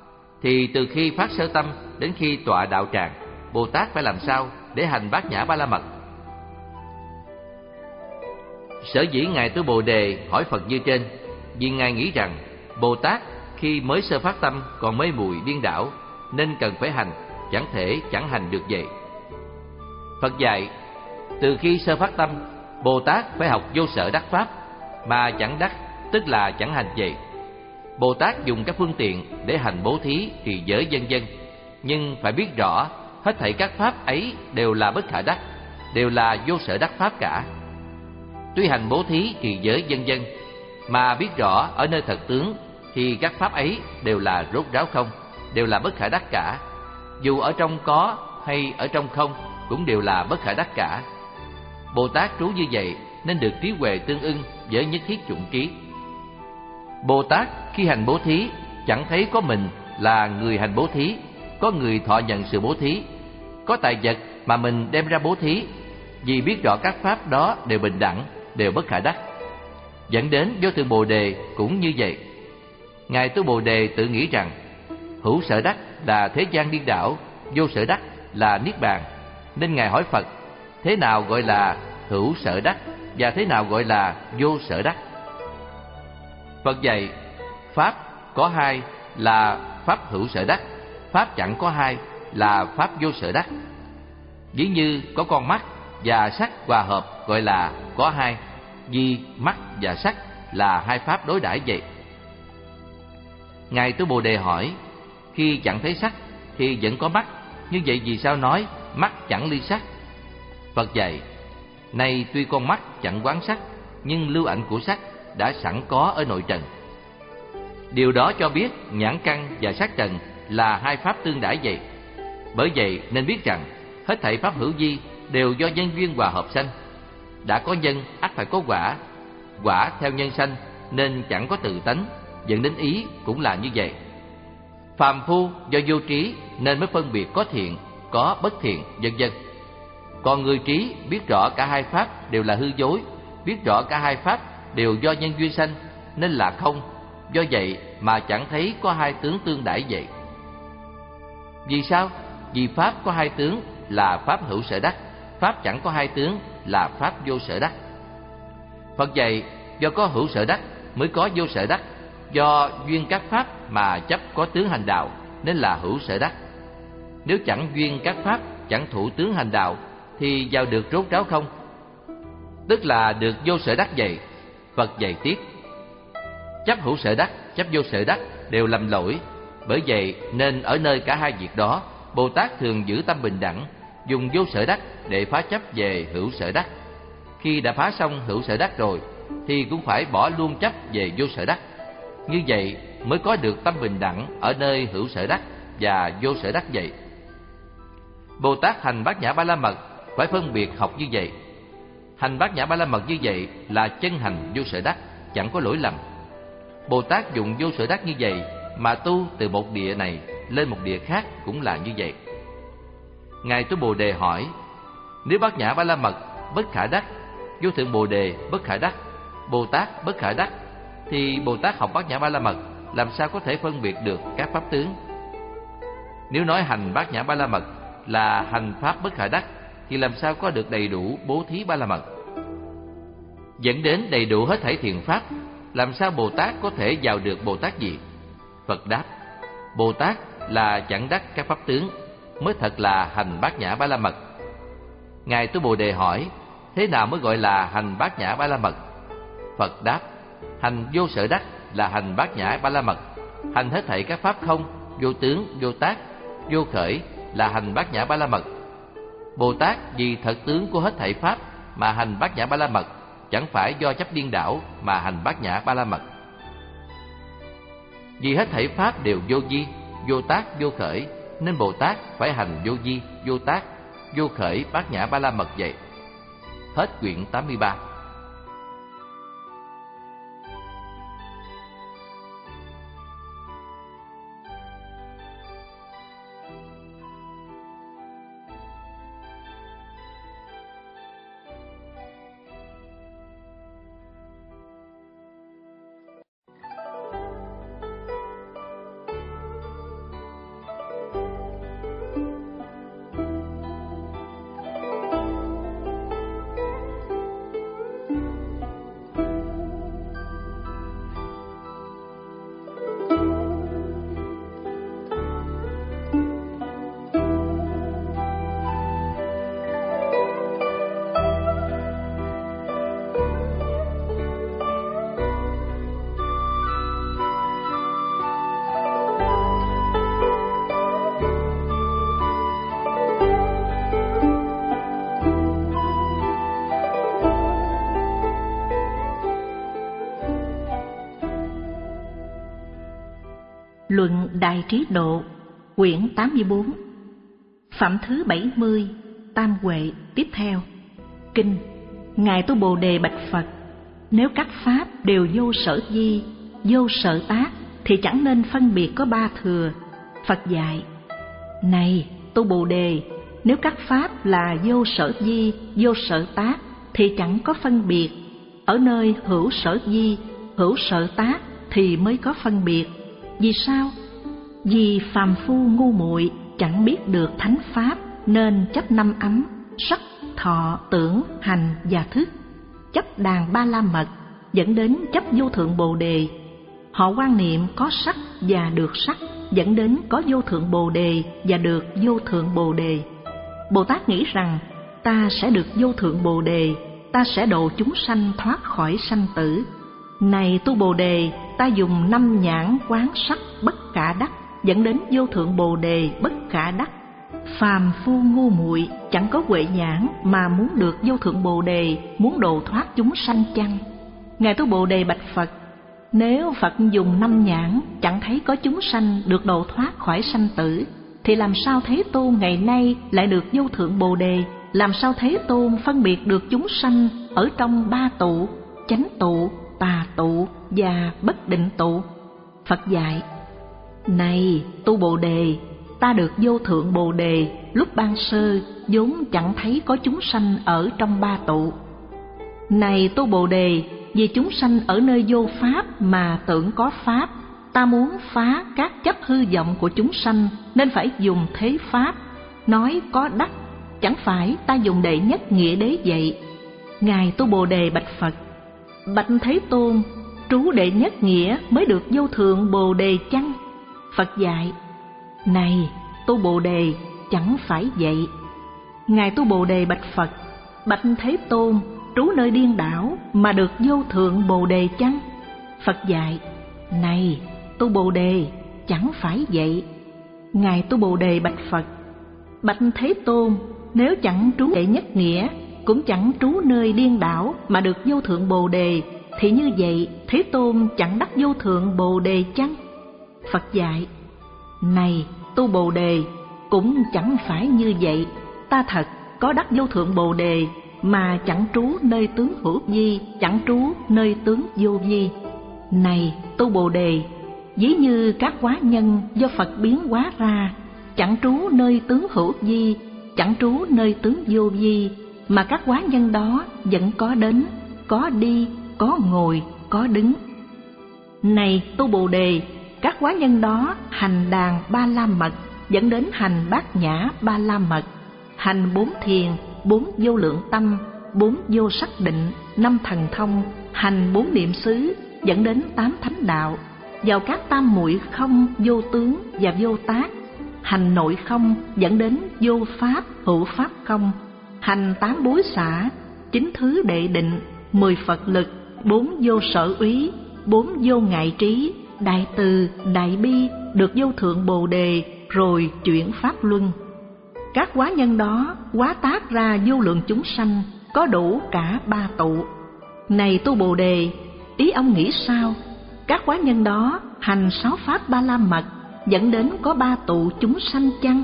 S1: thì từ khi phát sơ tâm đến khi tọa đạo tràng, Bồ Tát phải làm sao để hành Bát Nhã Ba La Mật? Sở dĩ Ngài Tu Bồ Đề hỏi Phật như trên, vì Ngài nghĩ rằng Bồ Tát khi mới sơ phát tâm còn mê muội điên đảo, nên cần phải hành, chẳng thể chẳng hành được vậy. Phật dạy, từ khi sơ phát tâm, Bồ Tát phải học vô sở đắc pháp, mà chẳng đắc tức là chẳng hành vậy. Bồ Tát dùng các phương tiện để hành bố thí, trì giới vân vân, nhưng phải biết rõ hết thảy các pháp ấy đều là bất khả đắc, đều là vô sở đắc pháp cả. Tuy hành bố thí, trì giới vân vân, mà biết rõ ở nơi thật tướng thì các pháp ấy đều là rốt ráo không, đều là bất khả đắc cả. Dù ở trong có hay ở trong không cũng đều là bất khả đắc cả. Bồ Tát trú như vậy nên được trí huệ tương ưng với nhất thiết chủng trí. Bồ Tát khi hành bố thí chẳng thấy có mình là người hành bố thí, có người thọ nhận sự bố thí, có tài vật mà mình đem ra bố thí, vì biết rõ các pháp đó đều bình đẳng, đều bất khả đắc. Dẫn đến vô thượng Bồ Đề cũng như vậy. Ngài Tu Bồ Đề tự nghĩ rằng hữu sở đắc là thế gian điên đảo, vô sở đắc là niết bàn, nên Ngài hỏi Phật, thế nào gọi là hữu sở đắc và thế nào gọi là vô sở đắc? Phật dạy, pháp có hai là pháp hữu sở đắc, pháp chẳng có hai là pháp vô sở đắc. Ví như có con mắt và sắc hòa hợp gọi là có hai, vì mắt và sắc là hai pháp đối đãi vậy. Ngài Tu Bồ Đề hỏi, khi chẳng thấy sắc thì vẫn có mắt, như vậy vì sao nói mắt chẳng ly sắc? Phật dạy, này tuy con mắt chẳng quán sắc, nhưng lưu ảnh của sắc đã sẵn có ở nội trần. Điều đó cho biết nhãn căn và sắc trần là hai pháp tương đãi vậy. Bởi vậy nên biết rằng hết thảy pháp hữu vi đều do nhân duyên hòa hợp sanh. Đã có nhân ắt phải có quả, quả theo nhân sanh nên chẳng có tự tánh, dẫn đến ý cũng là như vậy. Phàm phu do vô trí nên mới phân biệt có thiện, có bất thiện, vân vân. Còn người trí biết rõ cả hai pháp đều là hư dối, biết rõ cả hai pháp đều do nhân duyên sanh nên là không. Do vậy mà chẳng thấy có hai tướng tương đãi vậy. Vì sao? Vì pháp có hai tướng là pháp hữu sở đắc, pháp chẳng có hai tướng là pháp vô sở đắc. Phật dạy, do có hữu sở đắc mới có vô sở đắc, do duyên các pháp mà chấp có tướng hành đạo nên là hữu sở đắc. Nếu chẳng duyên các pháp, chẳng thủ tướng hành đạo thì vào được rốt ráo không, tức là được vô sở đắc vậy. Phật dạy tiếp, chấp hữu sở đắc, chấp vô sở đắc đều lầm lỗi. Bởi vậy nên ở nơi cả hai việc đó, Bồ Tát thường giữ tâm bình đẳng, dùng vô sở đắc để phá chấp về hữu sở đắc. Khi đã phá xong hữu sở đắc rồi thì cũng phải bỏ luôn chấp về vô sở đắc. Như vậy mới có được tâm bình đẳng ở nơi hữu sở đắc và vô sở đắc vậy. Bồ Tát hành Bát Nhã Ba La Mật phải phân biệt học như vậy. Hành Bát Nhã Ba La Mật như vậy là chân hành vô sở đắc, chẳng có lỗi lầm. Bồ Tát dùng vô sở đắc như vậy mà tu từ một địa này lên một địa khác cũng là như vậy. Ngài Tu Bồ Đề hỏi, nếu Bát Nhã Ba La Mật bất khả đắc, vô thượng Bồ Đề bất khả đắc, Bồ Tát bất khả đắc, thì Bồ Tát học Bát Nhã Ba La Mật làm sao có thể phân biệt được các pháp tướng? Nếu nói hành Bát Nhã Ba La Mật là hành pháp bất khả đắc thì làm sao có được đầy đủ bố thí Ba La Mật? Dẫn đến đầy đủ hết thảy thiện pháp, làm sao Bồ Tát có thể vào được Bồ Tát gì? Phật đáp, Bồ Tát là chẳng đắc các pháp tướng mới thật là hành Bát Nhã Ba La Mật. Ngài Tu Bồ Đề hỏi, thế nào mới gọi là hành Bát Nhã Ba La Mật? Phật đáp, hành vô sở đắc là hành Bát Nhã Ba La Mật. Hành hết thảy các pháp không, vô tướng, vô tác, vô khởi là hành Bát Nhã Ba La Mật. Bồ Tát vì thật tướng của hết thảy pháp mà hành Bát Nhã Ba La Mật, chẳng phải do chấp điên đảo mà hành Bát Nhã Ba La Mật. Vì hết thảy pháp đều vô vi, vô tác, vô khởi, nên Bồ Tát phải hành vô vi, vô tác, vô khởi Bát Nhã Ba La Mật vậy. Hết quyển tám mươi ba.
S2: Đại Trí Độ, quyển tám mươi bốn. Phẩm thứ bảy mươi, Tam Huệ tiếp theo. Kinh. Ngài Tu Bồ Đề bạch Phật: nếu các pháp đều vô sở di, vô sở tác, thì chẳng nên phân biệt có ba thừa. Phật dạy: này Tu Bồ Đề, nếu các pháp là vô sở di, vô sở tác, thì chẳng có phân biệt. Ở nơi hữu sở di, hữu sở tác thì mới có phân biệt. Vì sao? Vì phàm phu ngu muội chẳng biết được thánh pháp, nên chấp năm ấm: sắc, thọ, tưởng, hành và thức. Chấp đàn ba la mật dẫn đến chấp vô thượng Bồ Đề. Họ quan niệm có sắc và được sắc, dẫn đến có vô thượng Bồ Đề và được vô thượng Bồ Đề. Bồ Tát nghĩ rằng ta sẽ được vô thượng Bồ Đề, ta sẽ độ chúng sanh thoát khỏi sanh tử. Này Tu Bồ Đề, ta dùng năm nhãn quán sắc bất khả đắc, dẫn đến vô thượng Bồ Đề bất khả đắc. Phàm phu ngu muội chẳng có huệ nhãn mà muốn được vô thượng Bồ Đề, muốn độ thoát chúng sanh chăng? Ngài Tu Bồ Đề bạch Phật: nếu Phật dùng năm nhãn chẳng thấy có chúng sanh được độ thoát khỏi sanh tử, thì làm sao Thế Tôn ngày nay lại được vô thượng Bồ Đề? Làm sao Thế Tôn phân biệt được chúng sanh ở trong ba tụ: chánh tụ, tà tụ và bất định tụ? Phật dạy: này Tu Bồ Đề, ta được vô thượng Bồ Đề lúc ban sơ vốn chẳng thấy có chúng sanh ở trong ba tụ. Này Tu Bồ Đề, vì chúng sanh ở nơi vô pháp mà tưởng có pháp, ta muốn phá các chấp hư vọng của chúng sanh, nên phải dùng thế pháp. Nói có đắc, chẳng phải ta dùng đệ nhất nghĩa đế vậy. Ngài Tu Bồ Đề bạch Phật: bạch Thế Tôn, trú đệ nhất nghĩa mới được vô thượng Bồ Đề chăng? Phật dạy: này Tu Bồ Đề, chẳng phải vậy. Ngài Tu Bồ Đề bạch Phật: bạch Thế Tôn, trú nơi điên đảo mà được vô thượng Bồ Đề chăng? Phật dạy: này Tu Bồ Đề, chẳng phải vậy. Ngài Tu Bồ Đề bạch Phật: bạch Thế Tôn, nếu chẳng trú đệ nhất nghĩa, cũng chẳng trú nơi điên đảo mà được vô thượng Bồ Đề, thì như vậy Thế Tôn chẳng đắc vô thượng Bồ Đề chăng? Phật dạy: này Tu Bồ Đề, cũng chẳng phải như vậy. Ta thật có đắc vô thượng Bồ Đề, mà chẳng trú nơi tướng hữu vi, chẳng trú nơi tướng vô vi. Này Tu Bồ Đề, ví như các hóa nhân do Phật biến hóa ra, chẳng trú nơi tướng hữu vi, chẳng trú nơi tướng vô vi, mà các hóa nhân đó vẫn có đến, có đi, có ngồi, có đứng. Này Tu Bồ Đề, các hóa nhân đó hành đàn ba la mật, dẫn đến hành bát nhã ba la mật, hành bốn thiền, bốn vô lượng tâm, bốn vô sắc định, năm thần thông, hành bốn niệm xứ, dẫn đến tám thánh đạo, vào các tam muội không, vô tướng và vô tác, hành nội không, dẫn đến vô pháp, hữu pháp không, hành tám bối xả, chín thứ đệ định, mười Phật lực, bốn vô sở úy, bốn vô ngại trí, đại từ, đại bi, được vô thượng Bồ Đề, rồi chuyển pháp luân. Các hóa nhân đó hóa tác ra vô lượng chúng sanh, có đủ cả ba tụ. Này Tu Bồ Đề, ý ông nghĩ sao? Các hóa nhân đó hành sáu pháp ba la mật, dẫn đến có ba tụ chúng sanh chăng?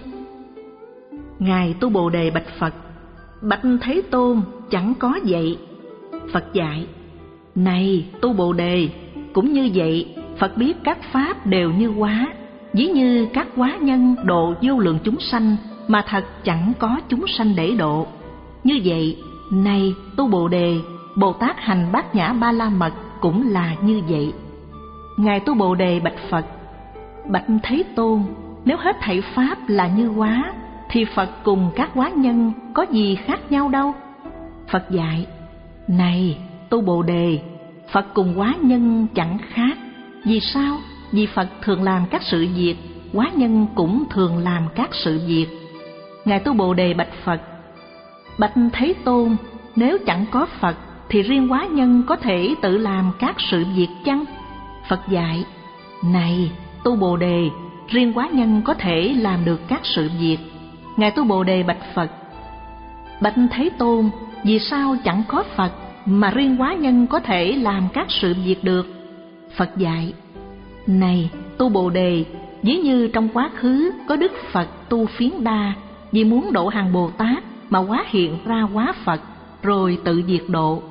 S2: Ngài Tu Bồ Đề bạch Phật: bạch Thế Tôn, chẳng có vậy. Phật dạy: này Tu Bồ Đề, cũng như vậy, Phật biết các pháp đều như hóa, ví như các hóa nhân độ vô lượng chúng sanh, mà thật chẳng có chúng sanh để độ. Như vậy, này Tu Bồ Đề, Bồ Tát hành bát nhã ba la mật cũng là như vậy. Ngài Tu Bồ Đề bạch Phật: bạch Thế Tôn, nếu hết thảy pháp là như hóa, thì Phật cùng các hóa nhân có gì khác nhau đâu? Phật dạy: này Tu Bồ Đề, Phật cùng hóa nhân chẳng khác. Vì sao? Vì Phật thường làm các sự việc, hóa nhân cũng thường làm các sự việc. Ngài Tu Bồ Đề bạch Phật: bạch Thế Tôn, nếu chẳng có Phật, thì riêng hóa nhân có thể tự làm các sự việc chăng? Phật dạy: này Tu Bồ Đề, riêng hóa nhân có thể làm được các sự việc. Ngài Tu Bồ Đề bạch Phật: bạch Thế Tôn, vì sao chẳng có Phật mà riêng hóa nhân có thể làm các sự việc được? Phật dạy: này Tu Bồ Đề, ví như trong quá khứ có Đức Phật Tu Phiến Đa vì muốn độ hàng Bồ Tát mà hóa hiện ra hóa Phật rồi tự diệt độ.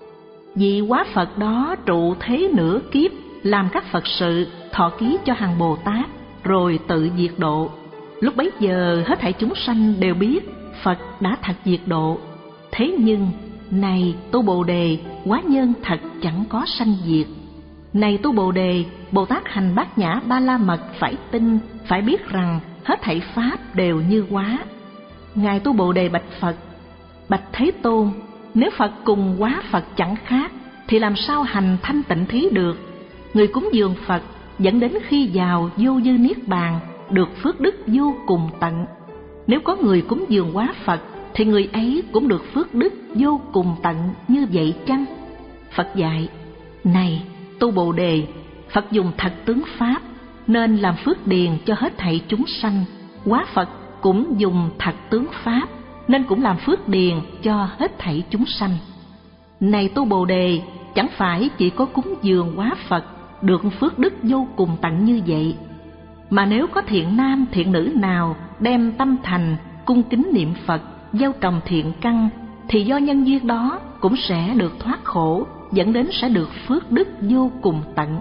S2: Vì hóa Phật đó trụ thế nửa kiếp làm các Phật sự thọ ký cho hàng Bồ Tát rồi tự diệt độ. Lúc bấy giờ hết thảy chúng sanh đều biết Phật đã thật diệt độ. Thế nhưng này tu Bồ Đề, hóa nhân thật chẳng có sanh diệt. Này tu Bồ Đề, Bồ Tát hành Bát Nhã Ba La Mật phải tin, phải biết rằng hết thảy pháp đều như hóa. Ngài tu Bồ Đề bạch Phật: Bạch Thế Tôn, nếu Phật cùng hóa Phật chẳng khác thì làm sao hành thanh tịnh thí được? Người cúng dường Phật dẫn đến khi vào vô dư niết bàn được phước đức vô cùng tận. Nếu có người cúng dường hóa Phật thì người ấy cũng được phước đức vô cùng tận như vậy chăng? Phật dạy: Này tu Bồ Đề, Phật dùng thật tướng pháp nên làm phước điền cho hết thảy chúng sanh. Hóa Phật cũng dùng thật tướng pháp nên cũng làm phước điền cho hết thảy chúng sanh. Này tu Bồ Đề, chẳng phải chỉ có cúng dường hóa Phật được phước đức vô cùng tận như vậy, mà nếu có thiện nam thiện nữ nào đem tâm thành cung kính niệm Phật, gieo trồng thiện căn, thì do nhân duyên đó cũng sẽ được thoát khổ, dẫn đến sẽ được phước đức vô cùng tận.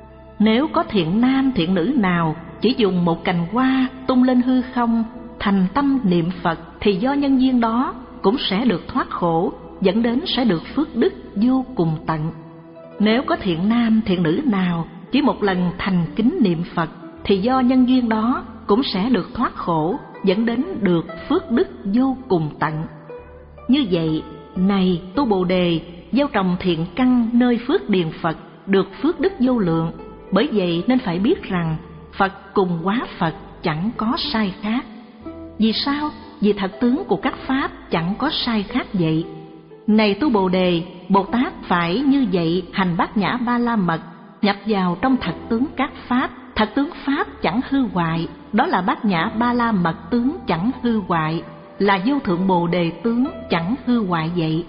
S2: Nếu có thiện nam thiện nữ nào chỉ dùng một cành hoa tung lên hư không thành tâm niệm Phật, thì do nhân duyên đó cũng sẽ được thoát khổ, dẫn đến sẽ được phước đức vô cùng tận. Nếu có thiện nam thiện nữ nào chỉ một lần thành kính niệm Phật, thì do nhân duyên đó cũng sẽ được thoát khổ, dẫn đến được phước đức vô cùng tận. Như vậy, này tu Bồ Đề, gieo trồng thiện căn nơi phước điền Phật được phước đức vô lượng. Bởi vậy nên phải biết rằng Phật cùng hóa Phật chẳng có sai khác. Vì sao? Vì thật tướng của các pháp chẳng có sai khác vậy. Này tu Bồ Đề, Bồ Tát phải như vậy hành Bát Nhã Ba La Mật, nhập vào trong thật tướng các pháp. Thật tướng pháp chẳng hư hoại, đó là Bát Nhã Ba La Mật tướng chẳng hư hoại, là vô thượng Bồ Đề tướng chẳng hư hoại vậy.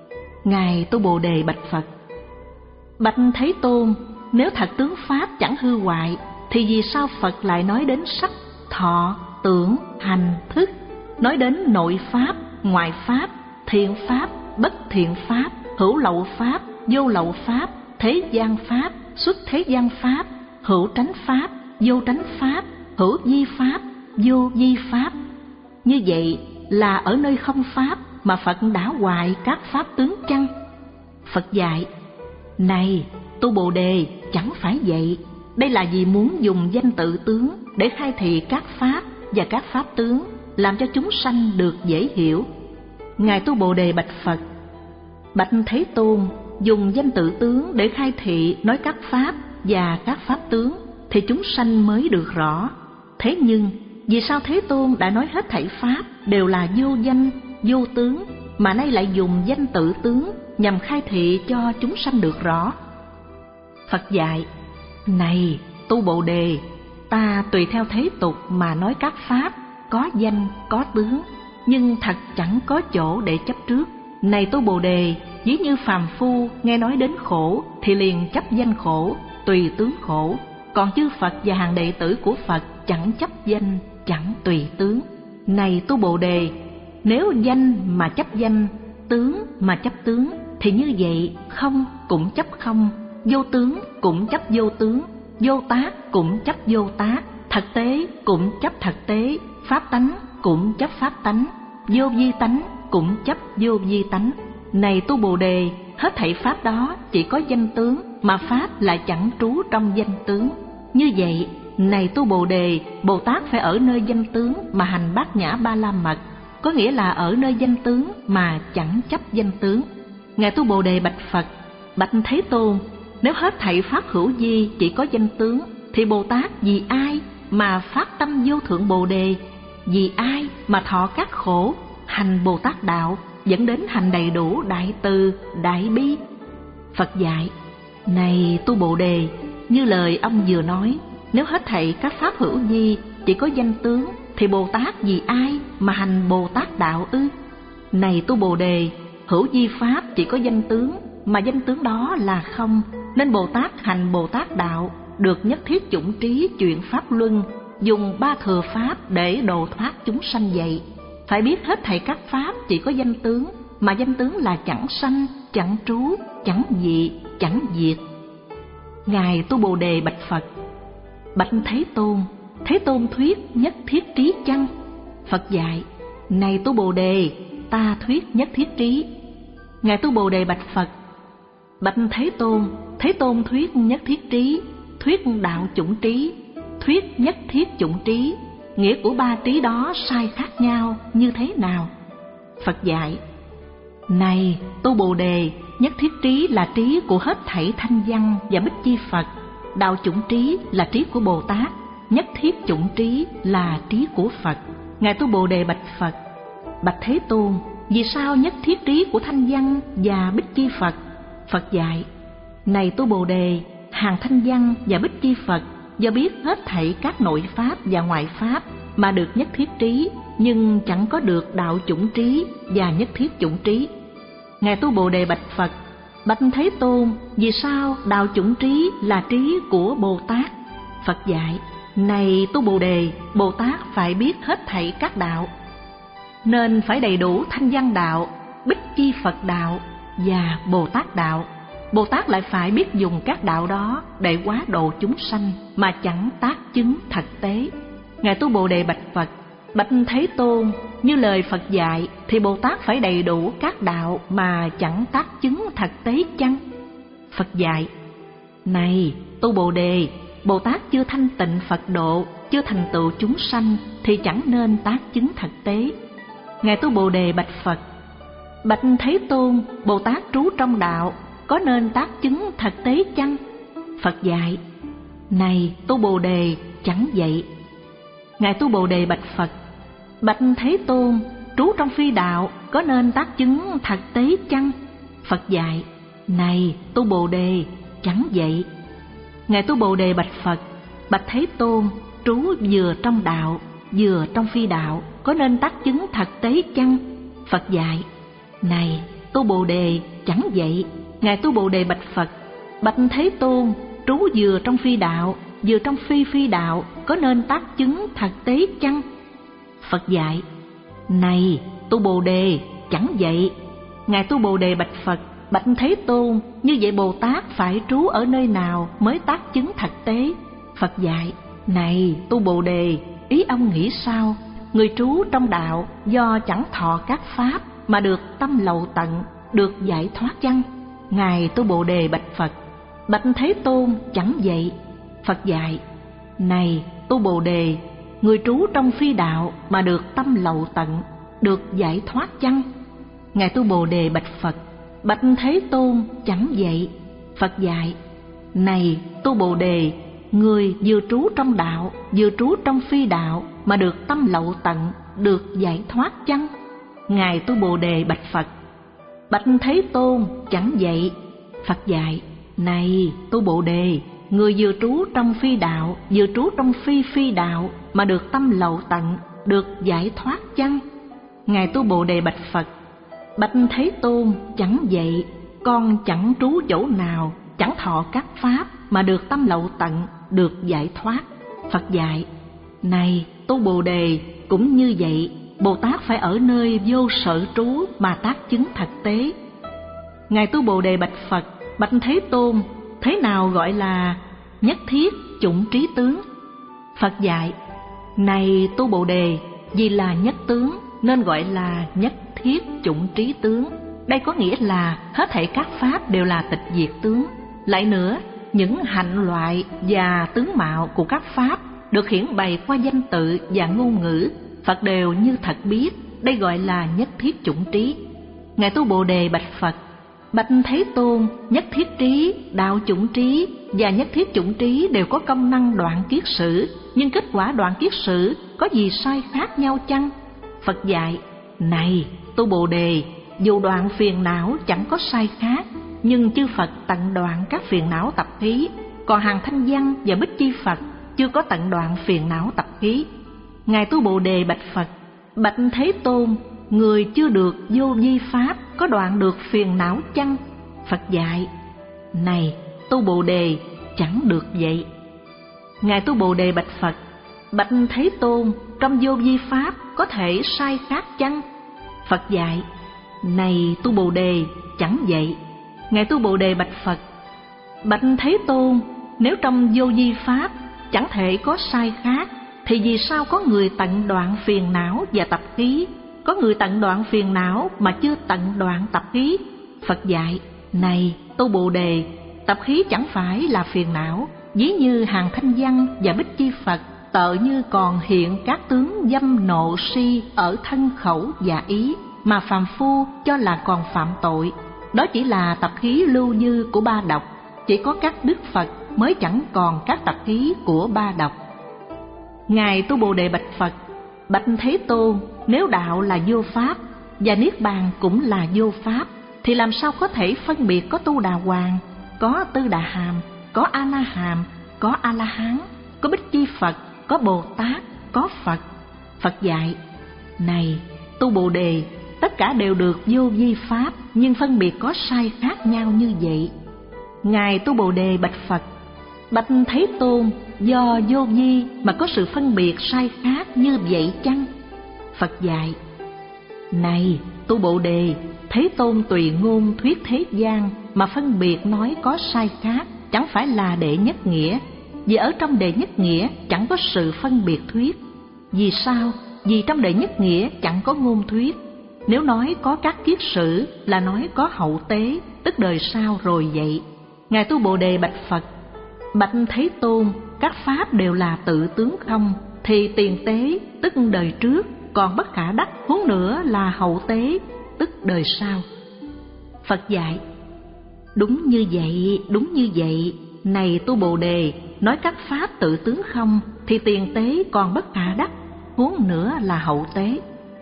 S2: Ngài tu Bồ Đề bạch Phật: Bạch Thế Tôn, nếu thật tướng pháp chẳng hư hoại, thì vì sao Phật lại nói đến sắc, thọ, tưởng, hành, thức, nói đến nội pháp, ngoại pháp, thiện pháp, bất thiện pháp, hữu lậu pháp, vô lậu pháp, thế gian pháp, xuất thế gian pháp, hữu tránh pháp, vô tránh pháp, hữu vi pháp, vô vi pháp? Như vậy là ở nơi không pháp mà Phật đã hoại các pháp tướng chăng? Phật dạy: Này tu Bồ Đề, chẳng phải vậy. Đây là vì muốn dùng danh tự tướng để khai thị các pháp và các pháp tướng, làm cho chúng sanh được dễ hiểu. Ngài tu Bồ Đề bạch Phật: Bạch Thế Tôn, dùng danh tự tướng để khai thị nói các pháp và các pháp tướng thì chúng sanh mới được rõ. Thế nhưng vì sao Thế Tôn đã nói hết thảy pháp đều là vô danh, vô tướng, mà nay lại dùng danh tự tướng nhằm khai thị cho chúng sanh được rõ? Phật dạy: Này tu Bồ Đề, ta tùy theo thế tục mà nói các pháp có danh có tướng, nhưng thật chẳng có chỗ để chấp trước. Này tu Bồ Đề, ví như phàm phu nghe nói đến khổ thì liền chấp danh khổ, tùy tướng khổ. Còn chư Phật và hàng đệ tử của Phật chẳng chấp danh, chẳng tùy tướng. Này tu Bồ Đề, nếu danh mà chấp danh, tướng mà chấp tướng, thì như vậy không cũng chấp không, vô tướng cũng chấp vô tướng, vô tác cũng chấp vô tác, thực tế cũng chấp thực tế, pháp tánh cũng chấp pháp tánh, vô vi tánh cũng chấp vô vi tánh. Này tu Bồ Đề, hết thảy pháp đó chỉ có danh tướng, mà pháp lại chẳng trú trong danh tướng. Như vậy, này tu Bồ Đề, Bồ Tát phải ở nơi danh tướng mà hành Bát Nhã Ba La Mật, có nghĩa là ở nơi danh tướng mà chẳng chấp danh tướng. Ngài tu Bồ Đề bạch Phật: Bạch Thế Tôn, nếu hết thảy pháp hữu vi chỉ có danh tướng, thì Bồ Tát vì ai mà phát tâm vô thượng Bồ Đề? Vì ai mà thọ các khổ, hành Bồ Tát đạo, dẫn đến hành đầy đủ đại từ, đại bi? Phật dạy: Này tu Bồ Đề, như lời ông vừa nói, nếu hết thảy các pháp hữu vi chỉ có danh tướng, thì Bồ Tát vì ai mà hành Bồ Tát đạo ư? Này tu Bồ Đề, hữu vi pháp chỉ có danh tướng, mà danh tướng đó là không, nên Bồ Tát hành Bồ Tát đạo được nhất thiết chủng trí chuyện pháp luân, dùng ba thừa pháp để độ thoát chúng sanh vậy. Phải biết hết thảy các pháp chỉ có danh tướng, mà danh tướng là chẳng sanh, chẳng trú, chẳng dị, chẳng diệt. Ngài Tu Bồ Đề bạch Phật: Bạch Thế Tôn, Thế Tôn thuyết nhất thiết trí chăng? Phật dạy: Này Tu Bồ Đề, ta thuyết nhất thiết trí. Ngài Tu Bồ Đề bạch Phật: Bạch Thế Tôn, Thế Tôn thuyết nhất thiết trí, thuyết đạo chủng trí, thuyết nhất thiết chủng trí, nghĩa của ba trí đó sai khác nhau như thế nào? Phật dạy: Này Tu Bồ Đề, nhất thiết trí là trí của hết thảy thanh văn và bích chi Phật, đạo chủng trí là trí của Bồ Tát, nhất thiết chủng trí là trí của Phật. Ngài Tu Bồ Đề bạch Phật: Bạch Thế Tôn, vì sao nhất thiết trí của thanh văn và bích chi Phật? Phật dạy: Này Tu Bồ Đề, hàng thanh văn và bích chi Phật do biết hết thảy các nội pháp và ngoại pháp mà được nhất thiết trí, nhưng chẳng có được đạo chủng trí và nhất thiết chủng trí. Ngài Tu Bồ Đề bạch Phật: Bạch Thế Tôn, vì sao đạo chủng trí là trí của Bồ Tát? Phật dạy: Này Tu Bồ Đề, Bồ Tát phải biết hết thảy các đạo, nên phải đầy đủ thanh văn đạo, bích chi Phật đạo và Bồ Tát đạo. Bồ Tát lại phải biết dùng các đạo đó để hóa độ chúng sanh mà chẳng tác chứng thực tế. Ngài Tu Bồ Đề bạch Phật: Bạch Thế Tôn, như lời Phật dạy thì Bồ Tát phải đầy đủ các đạo mà chẳng tác chứng thực tế chăng? Phật dạy: Này Tu Bồ Đề, Bồ Tát chưa thanh tịnh Phật độ, chưa thành tựu chúng sanh thì chẳng nên tác chứng thực tế. Ngài Tu Bồ Đề bạch Phật: Bạch Thế Tôn, Bồ Tát trú trong đạo có nên tác chứng thực tế chăng? Phật dạy: Này Tu Bồ Đề, chẳng vậy. Ngài Tu Bồ Đề bạch Phật: Bạch Thế Tôn, trú trong phi đạo có nên tác chứng thực tế chăng? Phật dạy: Này Tu Bồ Đề, chẳng vậy. Ngài Tu Bồ Đề bạch Phật: Bạch Thế Tôn, trú vừa trong đạo vừa trong phi đạo có nên tác chứng thực tế chăng? Phật dạy: Này Tu Bồ Đề, chẳng vậy. Ngài Tu Bồ Đề bạch Phật: Bạch Thế Tôn, trú vừa trong phi đạo vừa trong phi phi đạo có nên tác chứng thực tế chăng? Phật dạy: Này Tu Bồ Đề, chẳng vậy. Ngài Tu Bồ Đề bạch Phật: Bạch Thế Tôn, như vậy Bồ Tát phải trú ở nơi nào mới tác chứng thực tế? Phật dạy: Này Tu Bồ Đề, ý ông nghĩ sao? Người trú trong đạo do chẳng thọ các pháp mà được tâm lậu tận, được giải thoát chăng? Ngài Tu Bồ Đề bạch Phật: Bạch Thế Tôn, chẳng vậy. Phật dạy: Này Tu Bồ Đề, người trú trong phi đạo mà được tâm lậu tận, được giải thoát chăng? Ngài Tu Bồ Đề bạch Phật: Bạch Thế Tôn, chẳng vậy. Phật dạy: Này Tu Bồ Đề, người vừa trú trong đạo vừa trú trong phi đạo mà được tâm lậu tận, được giải thoát chăng? Ngài Tu Bồ Đề bạch Phật: Bạch Thế Tôn, chẳng vậy. Phật dạy: Này Tu Bồ Đề, người vừa trú trong phi đạo vừa trú trong phi phi đạo mà được tâm lậu tận, được giải thoát chăng? Ngài Tu Bồ Đề bạch Phật: Bạch Thế Tôn, chẳng vậy. Con chẳng trú chỗ nào, chẳng thọ các pháp mà được tâm lậu tận, được giải thoát. Phật dạy: Này Tu Bồ Đề, cũng như vậy, Bồ Tát phải ở nơi vô sở trú mà tác chứng thực tế. Ngài Tu Bồ Đề bạch Phật: Bạch Thế Tôn, thế nào gọi là nhất thiết chủng trí tướng? Phật dạy: Này Tu Bồ Đề, vì là nhất tướng nên gọi là nhất thiết chủng trí tướng. Đây có nghĩa là hết thảy các pháp đều là tịch diệt tướng. Lại nữa, những hạnh loại và tướng mạo của các pháp được hiển bày qua danh tự và ngôn ngữ, Phật đều như thật biết. Đây gọi là nhất thiết chủng trí. Ngài Tu Bồ Đề bạch Phật: Bạch Thế Tôn, nhất thiết trí, đạo chủng trí và nhất thiết chủng trí đều có công năng đoạn kiết sử, nhưng kết quả đoạn kiết sử có gì sai khác nhau chăng? Phật dạy: Này Tu Bồ Đề, dù đoạn phiền não chẳng có sai khác, nhưng chư Phật tận đoạn các phiền não tập khí, còn hàng thanh văn và bích chi Phật chưa có tận đoạn phiền não tập khí. Ngài Tu Bồ Đề bạch Phật: Bạch Thế Tôn, người chưa được vô vi pháp có đoạn được phiền não chăng? Phật dạy: Này Tu Bồ Đề, chẳng được vậy. Ngài Tu Bồ Đề bạch Phật: Bạch Thế Tôn, trong vô vi pháp có thể sai khác chăng? Phật dạy: Này Tu Bồ Đề, chẳng vậy. Ngài Tu Bồ Đề bạch Phật: Bạch Thế Tôn, nếu trong vô vi pháp chẳng thể có sai khác, thì vì sao có người tận đoạn phiền não và tập khí, có người tận đoạn phiền não mà chưa tận đoạn tập khí? Phật dạy: Này Tu Bồ Đề, tập khí chẳng phải là phiền não. Ví như Hàng Thanh Văn và Bích Chi Phật, tợ như còn hiện các tướng dâm nộ si ở thân khẩu và ý, mà phàm phu cho là còn phạm tội. Đó chỉ là tập khí lưu dư của ba độc. Chỉ có các đức Phật mới chẳng còn các tập khí của ba độc. Ngài Tu Bồ Đề bạch Phật: Bạch Thế Tôn, nếu đạo là vô pháp và niết bàn cũng là vô pháp, thì làm sao có thể phân biệt có Tu Đà Hoàng, có Tư Đà Hàm, có A Na Hàm, có A La Hán, có Bích Chi Phật, có Bồ Tát, có Phật? Phật dạy: Này Tu Bồ Đề, tất cả đều được vô vi pháp, nhưng phân biệt có sai khác nhau như vậy. Ngài Tu Bồ Đề bạch Phật: Bạch Thế Tôn, do vô vi mà có sự phân biệt sai khác như vậy chăng? Phật dạy: Này Tu Bồ Đề, Thế Tôn tùy ngôn thuyết thế gian mà phân biệt nói có sai khác, chẳng phải là đệ nhất nghĩa. Vì ở trong đệ nhất nghĩa chẳng có sự phân biệt thuyết. Vì sao? Vì trong đệ nhất nghĩa chẳng có ngôn thuyết. Nếu nói có các kiết sử là nói có hậu tế, tức đời sau rồi vậy. Ngài Tu Bồ Đề bạch Phật: Bạch Thế Tôn, các pháp đều là tự tướng không, thì tiền tế tức đời trước còn bất khả đắc, huống nữa là hậu tế tức đời sau. Phật dạy: Đúng như vậy, đúng như vậy. Này Tu Bồ Đề, nói các pháp tự tướng không thì tiền tế còn bất khả đắc, huống nữa là hậu tế.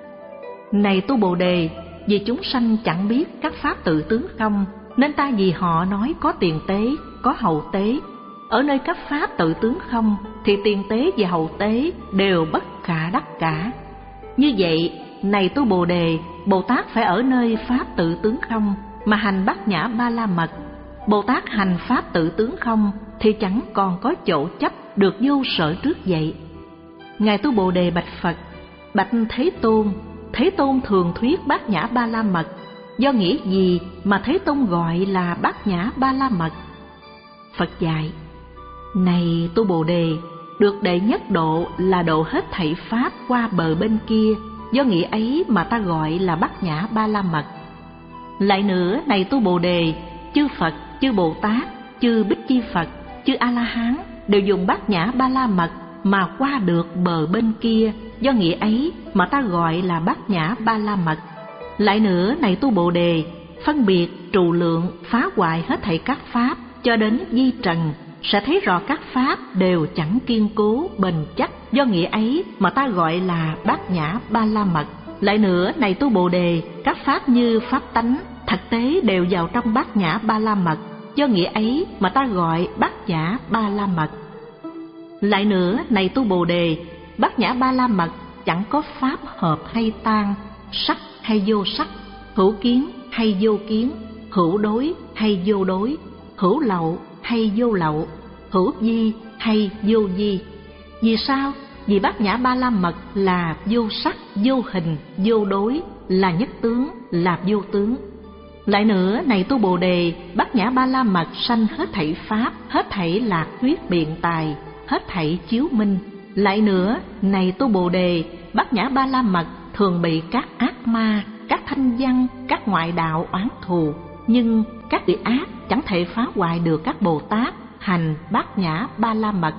S2: Này Tu Bồ Đề, vì chúng sanh chẳng biết các pháp tự tướng không, nên ta vì họ nói có tiền tế, có hậu tế. Ở nơi các pháp tự tướng không thì tiền tế và hậu tế đều bất khả đắc cả. Như vậy, này Tu Bồ Đề, Bồ Tát phải ở nơi pháp tự tướng không mà hành Bát Nhã Ba La Mật. Bồ Tát hành pháp tự tướng không thì chẳng còn có chỗ chấp được vô sở trước vậy. Ngài Tu Bồ Đề bạch Phật: Bạch Thế Tôn, Thế Tôn thường thuyết Bát Nhã Ba La Mật. Do nghĩa gì mà Thế Tôn gọi là Bát Nhã Ba La Mật? Phật dạy: Này Tu Bồ Đề, được đệ nhất độ là độ hết thảy pháp qua bờ bên kia. Do nghĩa ấy mà ta gọi là Bát Nhã Ba La Mật. Lại nữa, này Tu Bồ Đề, chư Phật, chư Bồ Tát, chư Bích Chi Phật, chư A La Hán đều dùng Bát Nhã Ba La Mật mà qua được bờ bên kia. Do nghĩa ấy mà ta gọi là Bát Nhã Ba La Mật. Lại nữa, này Tu Bồ Đề, phân biệt, trù lượng, phá hoại hết thảy các pháp cho đến di trần, sẽ thấy rõ các pháp đều chẳng kiên cố, bền chắc. Do nghĩa ấy mà ta gọi là Bát Nhã Ba La Mật. Lại nữa, này Tu Bồ Đề, các pháp như pháp tánh, thực tế đều vào trong Bát Nhã Ba La Mật. Do nghĩa ấy mà ta gọi Bát Nhã Ba La Mật. Lại nữa, này Tu Bồ Đề, Bát Nhã Ba La Mật chẳng có pháp hợp hay tan, sắc hay vô sắc, hữu kiến hay vô kiến, hữu đối hay vô đối, hữu lậu hay vô lậu, hữu vi hay vô vi. Vì sao? Vì Bát Nhã Ba La Mật là vô sắc, vô hình, vô đối, là nhất tướng, là vô tướng. Lại nữa, này Tu Bồ Đề, Bát Nhã Ba La Mật sanh hết thảy pháp, hết thảy lạc thuyết biện tài, hết thảy chiếu minh. Lại nữa, này Tu Bồ Đề, Bát Nhã Ba La Mật thường bị các ác ma, các thanh văn, các ngoại đạo oán thù, nhưng các vị ác chẳng thể phá hoại được các Bồ Tát hành Bát Nhã Ba La Mật.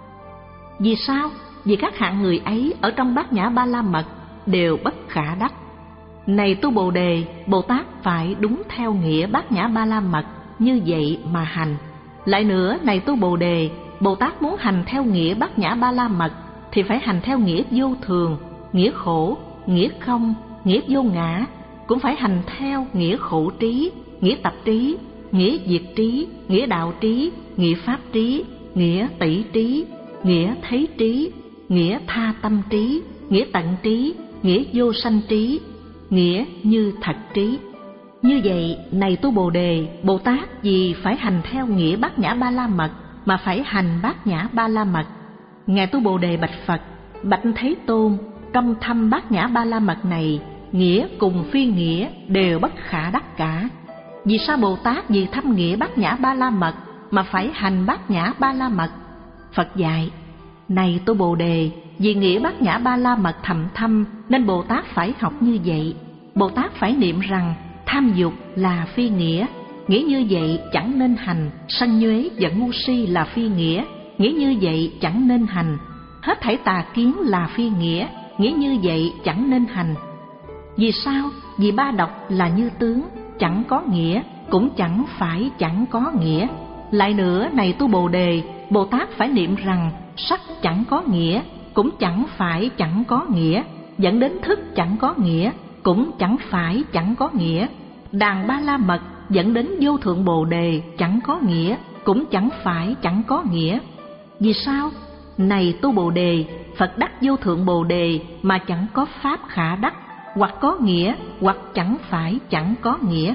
S2: Vì sao? Vì các hạng người ấy ở trong Bát Nhã Ba La Mật đều bất khả đắc. Này Tu Bồ Đề, Bồ Tát phải đúng theo nghĩa Bát Nhã Ba La Mật như vậy mà hành. Lại nữa, này Tu Bồ Đề, Bồ Tát muốn hành theo nghĩa Bát Nhã Ba La Mật thì phải hành theo nghĩa vô thường, nghĩa khổ, nghĩa không, nghĩa vô ngã. Cũng phải hành theo nghĩa khổ trí, nghĩa tập trí, nghĩa diệt trí, nghĩa đạo trí, nghĩa pháp trí, nghĩa tỷ trí, nghĩa thấy trí, nghĩa tha tâm trí, nghĩa tận trí, nghĩa vô sanh trí, nghĩa như thật trí. Như vậy, này Tu Bồ Đề, Bồ Tát vì phải hành theo nghĩa Bát Nhã Ba La Mật mà phải hành Bát Nhã Ba La Mật. Ngài Tu Bồ Đề bạch Phật: Bạch Thế Tôn, trong thâm Bát Nhã Ba La Mật này, nghĩa cùng phi nghĩa đều bất khả đắc cả. Vì sao Bồ Tát vì thâm nghĩa Bát Nhã Ba La Mật mà phải hành Bát Nhã Ba La Mật? Phật dạy: Này Tu Bồ Đề, vì nghĩa Bát Nhã Ba La Mật thầm thâm nên Bồ Tát phải học như vậy. Bồ Tát phải niệm rằng tham dục là phi nghĩa, nghĩ như vậy chẳng nên hành. Sân nhuế và ngu si là phi nghĩa, nghĩ như vậy chẳng nên hành. Hết thảy tà kiến là phi nghĩa, nghĩ như vậy chẳng nên hành. Vì sao? Vì ba độc là như tướng, chẳng có nghĩa, cũng chẳng phải chẳng có nghĩa. Lại nữa, này Tu Bồ Đề, Bồ Tát phải niệm rằng sắc chẳng có nghĩa, cũng chẳng phải chẳng có nghĩa, dẫn đến thức chẳng có nghĩa, cũng chẳng phải chẳng có nghĩa. Đàn Ba La Mật dẫn đến vô thượng Bồ Đề chẳng có nghĩa, cũng chẳng phải chẳng có nghĩa. Vì sao? Này Tu Bồ Đề, Phật đắc vô thượng Bồ Đề mà chẳng có pháp khả đắc, hoặc có nghĩa, hoặc chẳng phải chẳng có nghĩa.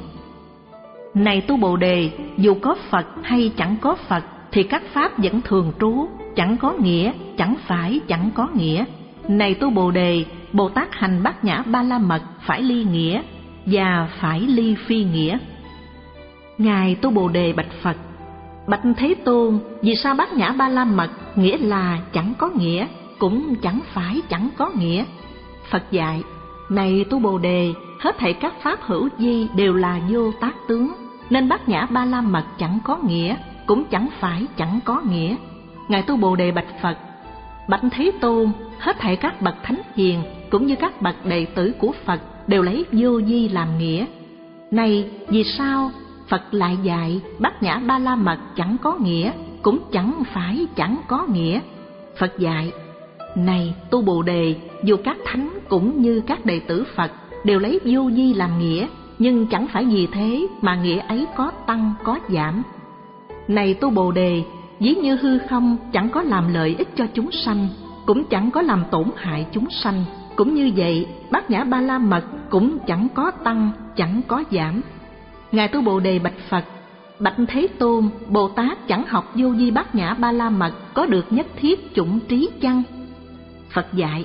S2: Này Tu Bồ Đề, dù có Phật hay chẳng có Phật thì các pháp vẫn thường trú, chẳng có nghĩa, chẳng phải chẳng có nghĩa. Này Tu Bồ Đề, Bồ Tát hành Bát Nhã Ba La Mật phải ly nghĩa và phải ly phi nghĩa. Ngài Tu Bồ Đề bạch Phật: Bạch Thế Tôn, vì sao Bát Nhã Ba La Mật nghĩa là chẳng có nghĩa, cũng chẳng phải chẳng có nghĩa? Phật dạy: Này Tu Bồ Đề, hết thảy các pháp hữu vi đều là vô tác tướng, nên Bát Nhã Ba La Mật chẳng có nghĩa, cũng chẳng phải chẳng có nghĩa. Ngài Tu Bồ Đề bạch Phật: Bạch Thế Tôn, hết thảy các bậc thánh hiền cũng như các bậc đệ tử của Phật đều lấy vô vi làm nghĩa. Này, vì sao Phật lại dạy Bát Nhã Ba La Mật chẳng có nghĩa, cũng chẳng phải chẳng có nghĩa? Phật dạy: Này Tu Bồ Đề, dù các thánh cũng như các đệ tử Phật đều lấy vô vi làm nghĩa, nhưng chẳng phải vì thế mà nghĩa ấy có tăng có giảm. Này Tu Bồ Đề, ví như hư không chẳng có làm lợi ích cho chúng sanh, cũng chẳng có làm tổn hại chúng sanh, cũng như vậy Bát Nhã Ba La Mật cũng chẳng có tăng chẳng có giảm. Ngài Tu Bồ Đề bạch Phật: Bạch Thế Tôn, Bồ Tát chẳng học vô vi Bát Nhã Ba La Mật có được nhất thiết chủng trí chăng? Phật dạy: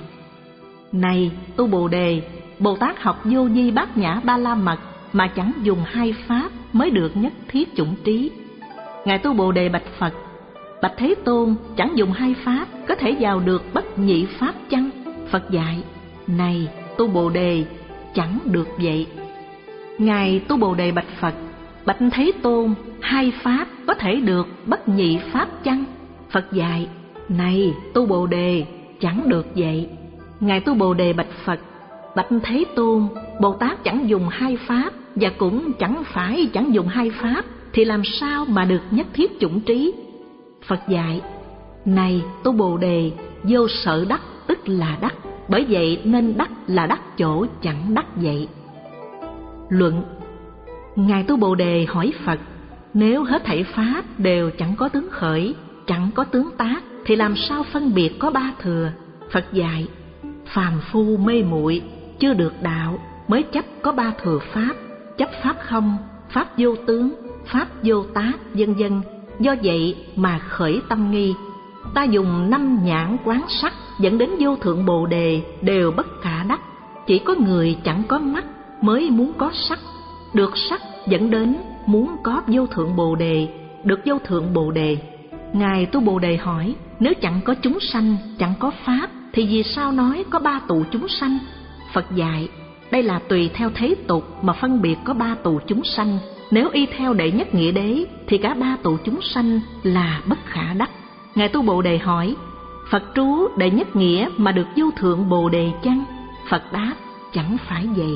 S2: Này Tu Bồ Đề, Bồ Tát học vô vi Bát Nhã Ba La Mật mà chẳng dùng hai pháp mới được nhất thiết chủng trí. Ngài Tu Bồ Đề bạch Phật: Bạch Thế Tôn, chẳng dùng hai pháp có thể vào được bất nhị pháp chăng? Phật dạy: Này Tu Bồ Đề, chẳng được vậy. Ngài Tu Bồ Đề bạch Phật: Bạch Thế Tôn, hai pháp có thể được bất nhị pháp chăng? Phật dạy: Này Tu Bồ Đề, chẳng được vậy. Ngài Tu Bồ Đề bạch Phật: Bạch Thế Tôn, Bồ Tát chẳng dùng hai pháp và cũng chẳng phải chẳng dùng hai pháp thì làm sao mà được nhất thiết chủng trí? Phật dạy: Này Tu Bồ Đề, vô sở đắc tức là đắc, bởi vậy nên đắc là đắc chỗ chẳng đắc vậy. Luận: Ngài Tu Bồ Đề hỏi Phật: Nếu hết thảy pháp đều chẳng có tướng khởi, chẳng có tướng tác thì làm sao phân biệt có ba thừa? Phật dạy: Phàm phu mê muội chưa được đạo mới chấp có ba thừa pháp, chấp pháp không, pháp vô tướng, pháp vô tác, vân vân. Do vậy mà khởi tâm nghi. Ta dùng năm nhãn quán sắc dẫn đến vô thượng Bồ Đề đều bất khả đắc. Chỉ có người chẳng có mắt mới muốn có sắc, được sắc dẫn đến muốn có vô thượng Bồ Đề, được vô thượng Bồ Đề. Ngài Tu Bồ Đề hỏi: Nếu chẳng có chúng sanh, chẳng có pháp thì vì sao nói có ba tụ chúng sanh? Phật dạy: Đây là tùy theo thế tục mà phân biệt có ba tụ chúng sanh. Nếu y theo đệ nhất nghĩa đế thì cả ba tụ chúng sanh là bất khả đắc. Ngài Tu Bồ Đề hỏi: Phật trú đệ nhất nghĩa mà được vô thượng Bồ Đề chăng? Phật đáp: Chẳng phải vậy.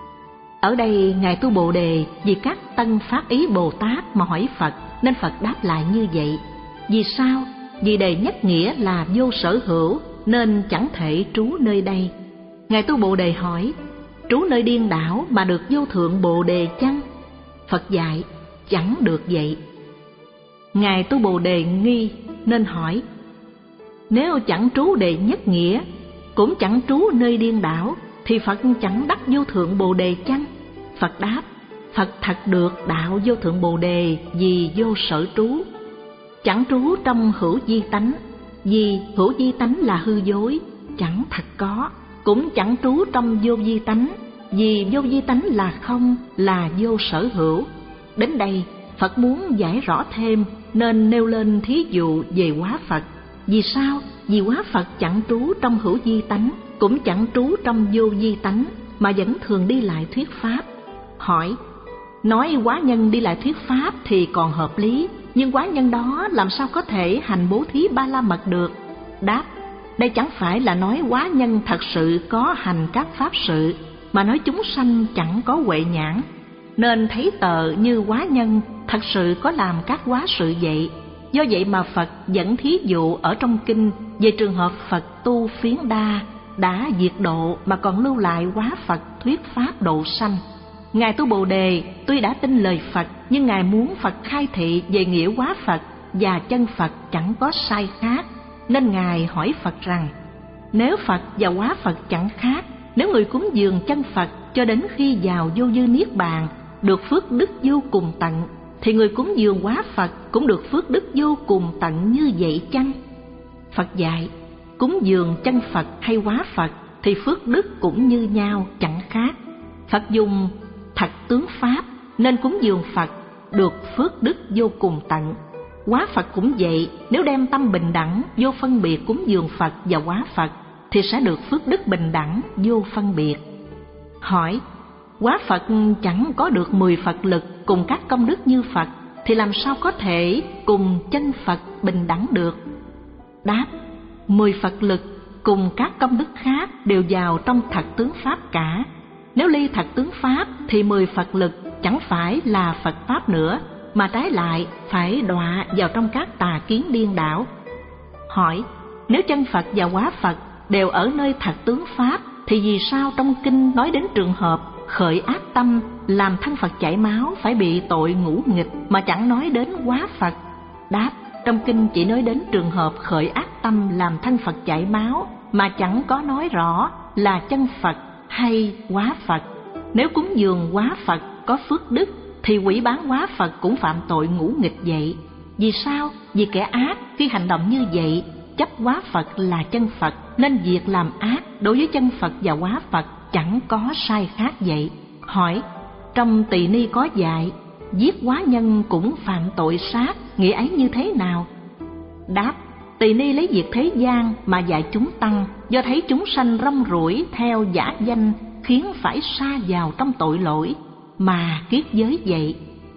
S2: Ở đây Ngài Tu Bồ Đề vì các tân pháp ý Bồ Tát mà hỏi Phật, nên Phật đáp lại như vậy. Vì sao? Vì đệ nhất nghĩa là vô sở hữu nên chẳng thể trú nơi đây. Ngài Tu Bồ Đề hỏi: Trú nơi điên đảo mà được vô thượng Bồ Đề chăng? Phật dạy: Chẳng được vậy. Ngài Tu Bồ Đề nghi nên hỏi: Nếu chẳng trú đệ nhất nghĩa, cũng chẳng trú nơi điên đảo, thì Phật chẳng đắc vô thượng Bồ Đề chăng? Phật đáp: Phật thật được đạo vô thượng Bồ Đề vì vô sở trú. chẳng trú trong hữu vi tánh, vì hữu vi tánh là hư dối, chẳng thật có. Cũng chẳng trú trong vô vi tánh, vì vô vi tánh là không, là vô sở hữu. Đến đây, Phật muốn giải rõ thêm nên nêu lên thí dụ về hóa Phật. Vì sao? Vì hóa Phật chẳng trú trong hữu vi tánh, cũng chẳng trú trong vô vi tánh, mà vẫn thường đi lại thuyết pháp. Hỏi, nói hóa nhân đi lại thuyết pháp thì còn hợp lý, nhưng hóa nhân đó làm sao có thể hành bố thí ba la mật được? Đáp, đây chẳng phải là nói hóa nhân thật sự có hành các pháp sự, mà nói chúng sanh chẳng có huệ nhãn, nên thấy tờ như hóa nhân thật sự có làm các hóa sự vậy. Do vậy mà Phật dẫn thí dụ ở trong kinh về trường hợp Phật tu phiến đa đã diệt độ mà còn lưu lại hóa Phật thuyết pháp độ sanh. Ngài tu Bồ Đề tuy đã tin lời Phật, nhưng Ngài muốn Phật khai thị về nghĩa hóa Phật và chân Phật chẳng có sai khác, nên Ngài hỏi Phật rằng, nếu Phật và hóa Phật chẳng khác, nếu người cúng dường chân Phật cho đến khi vào vô dư niết bàn được phước đức vô cùng tận, thì người cúng dường hóa Phật cũng được phước đức vô cùng tận như vậy chăng? Phật dạy, cúng dường chân Phật hay hóa Phật thì phước đức cũng như nhau, chẳng khác. Phật dùng thật tướng pháp nên cúng dường Phật được phước đức vô cùng tận. Hóa Phật cũng vậy, nếu đem tâm bình đẳng vô phân biệt cúng dường Phật và hóa Phật thì sẽ được phước đức bình đẳng vô phân biệt. Hỏi, hóa Phật chẳng có được mười Phật lực cùng các công đức như Phật, thì làm sao có thể cùng chân Phật bình đẳng được? Đáp, mười Phật lực cùng các công đức khác đều vào trong thật tướng pháp cả. Nếu ly thật tướng pháp thì mười Phật lực chẳng phải là Phật pháp nữa, mà trái lại phải đọa vào trong các tà kiến điên đảo. Hỏi, nếu chân Phật và hóa Phật đều ở nơi thật tướng pháp, thì vì sao trong kinh nói đến trường hợp khởi ác tâm làm thân Phật chảy máu phải bị tội ngũ nghịch, mà chẳng nói đến hóa Phật? Đáp, trong kinh chỉ nói đến trường hợp khởi ác tâm làm thân Phật chảy máu, mà chẳng có nói rõ là chân Phật hay hóa Phật. Nếu cúng dường hóa Phật có phước đức, thì quỷ bán hóa Phật cũng phạm tội ngũ nghịch vậy. Vì sao? Vì kẻ ác khi hành động như vậy chấp hóa Phật là chân Phật, nên việc làm ác đối với chân Phật và hóa Phật chẳng có sai khác vậy. Hỏi, trong Tỳ Ni có dạy giết hóa nhân cũng phạm tội sát, nghĩa ấy như thế nào? Đáp, Tỳ Ni lấy việc thế gian mà dạy chúng tăng, do thấy chúng sanh rong ruổi theo giả danh khiến phải sa vào trong tội lỗi mà kiết giới vậy.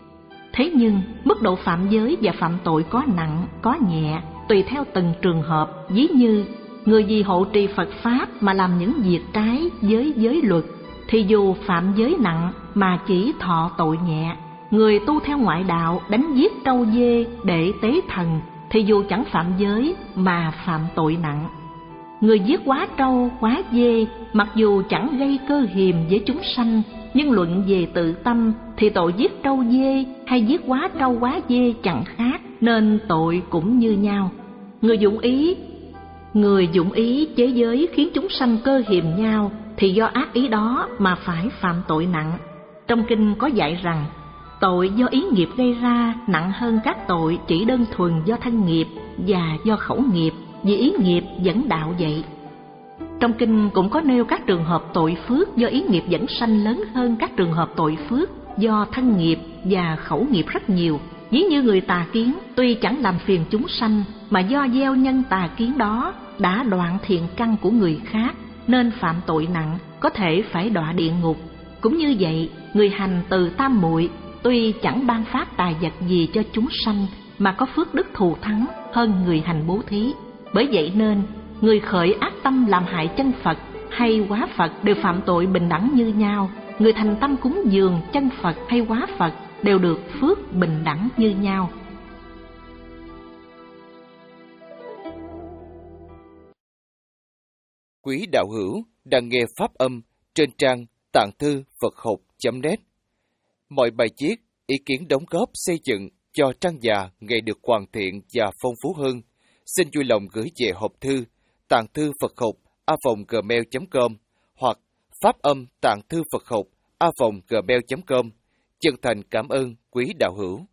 S2: Thế nhưng mức độ phạm giới và phạm tội có nặng có nhẹ tùy theo từng trường hợp. Ví như người vì hộ trì Phật pháp mà làm những việc trái với giới luật thì dù phạm giới nặng mà chỉ thọ tội nhẹ. Người tu theo ngoại đạo đánh giết trâu dê để tế thần thì dù chẳng phạm giới mà phạm tội nặng. Người giết quá trâu quá dê mặc dù chẳng gây cơ hiềm với chúng sanh, nhưng luận về tự tâm thì tội giết trâu dê hay giết quá trâu quá dê chẳng khác, nên tội cũng như nhau. Người dụng ý Người dụng ý chế giới khiến chúng sanh cơ hiềm nhau thì do ác ý đó mà phải phạm tội nặng. Trong kinh có dạy rằng tội do ý nghiệp gây ra nặng hơn các tội chỉ đơn thuần do thân nghiệp và do khẩu nghiệp, vì ý nghiệp dẫn đạo vậy. Trong kinh cũng có nêu các trường hợp tội phước do ý nghiệp dẫn sanh lớn hơn các trường hợp tội phước do thân nghiệp và khẩu nghiệp rất nhiều. Ví như người tà kiến tuy chẳng làm phiền chúng sanh, mà do gieo nhân tà kiến đó đã đoạn thiện căn của người khác nên phạm tội nặng, có thể phải đọa địa ngục. Cũng như vậy, người hành từ tam muội tuy chẳng ban phát tài vật gì cho chúng sanh, mà có phước đức thù thắng hơn người hành bố thí. Bởi vậy nên người khởi ác tâm làm hại chân Phật hay hóa Phật đều phạm tội bình đẳng như nhau. Người thành tâm cúng dường chân Phật hay hóa Phật đều được phước bình đẳng như nhau.
S3: Quý đạo hữu đang nghe pháp âm trên trang tạng thư Phật học chấm net. Mọi bài viết, ý kiến đóng góp xây dựng cho trang già ngày được hoàn thiện và phong phú hơn, xin vui lòng gửi về hộp thư tạng thư Phật học a vòng gmail chấm com hoặc pháp âm tạng thư Phật học a vòng gmail chấm com. Chân thành cảm ơn quý đạo hữu.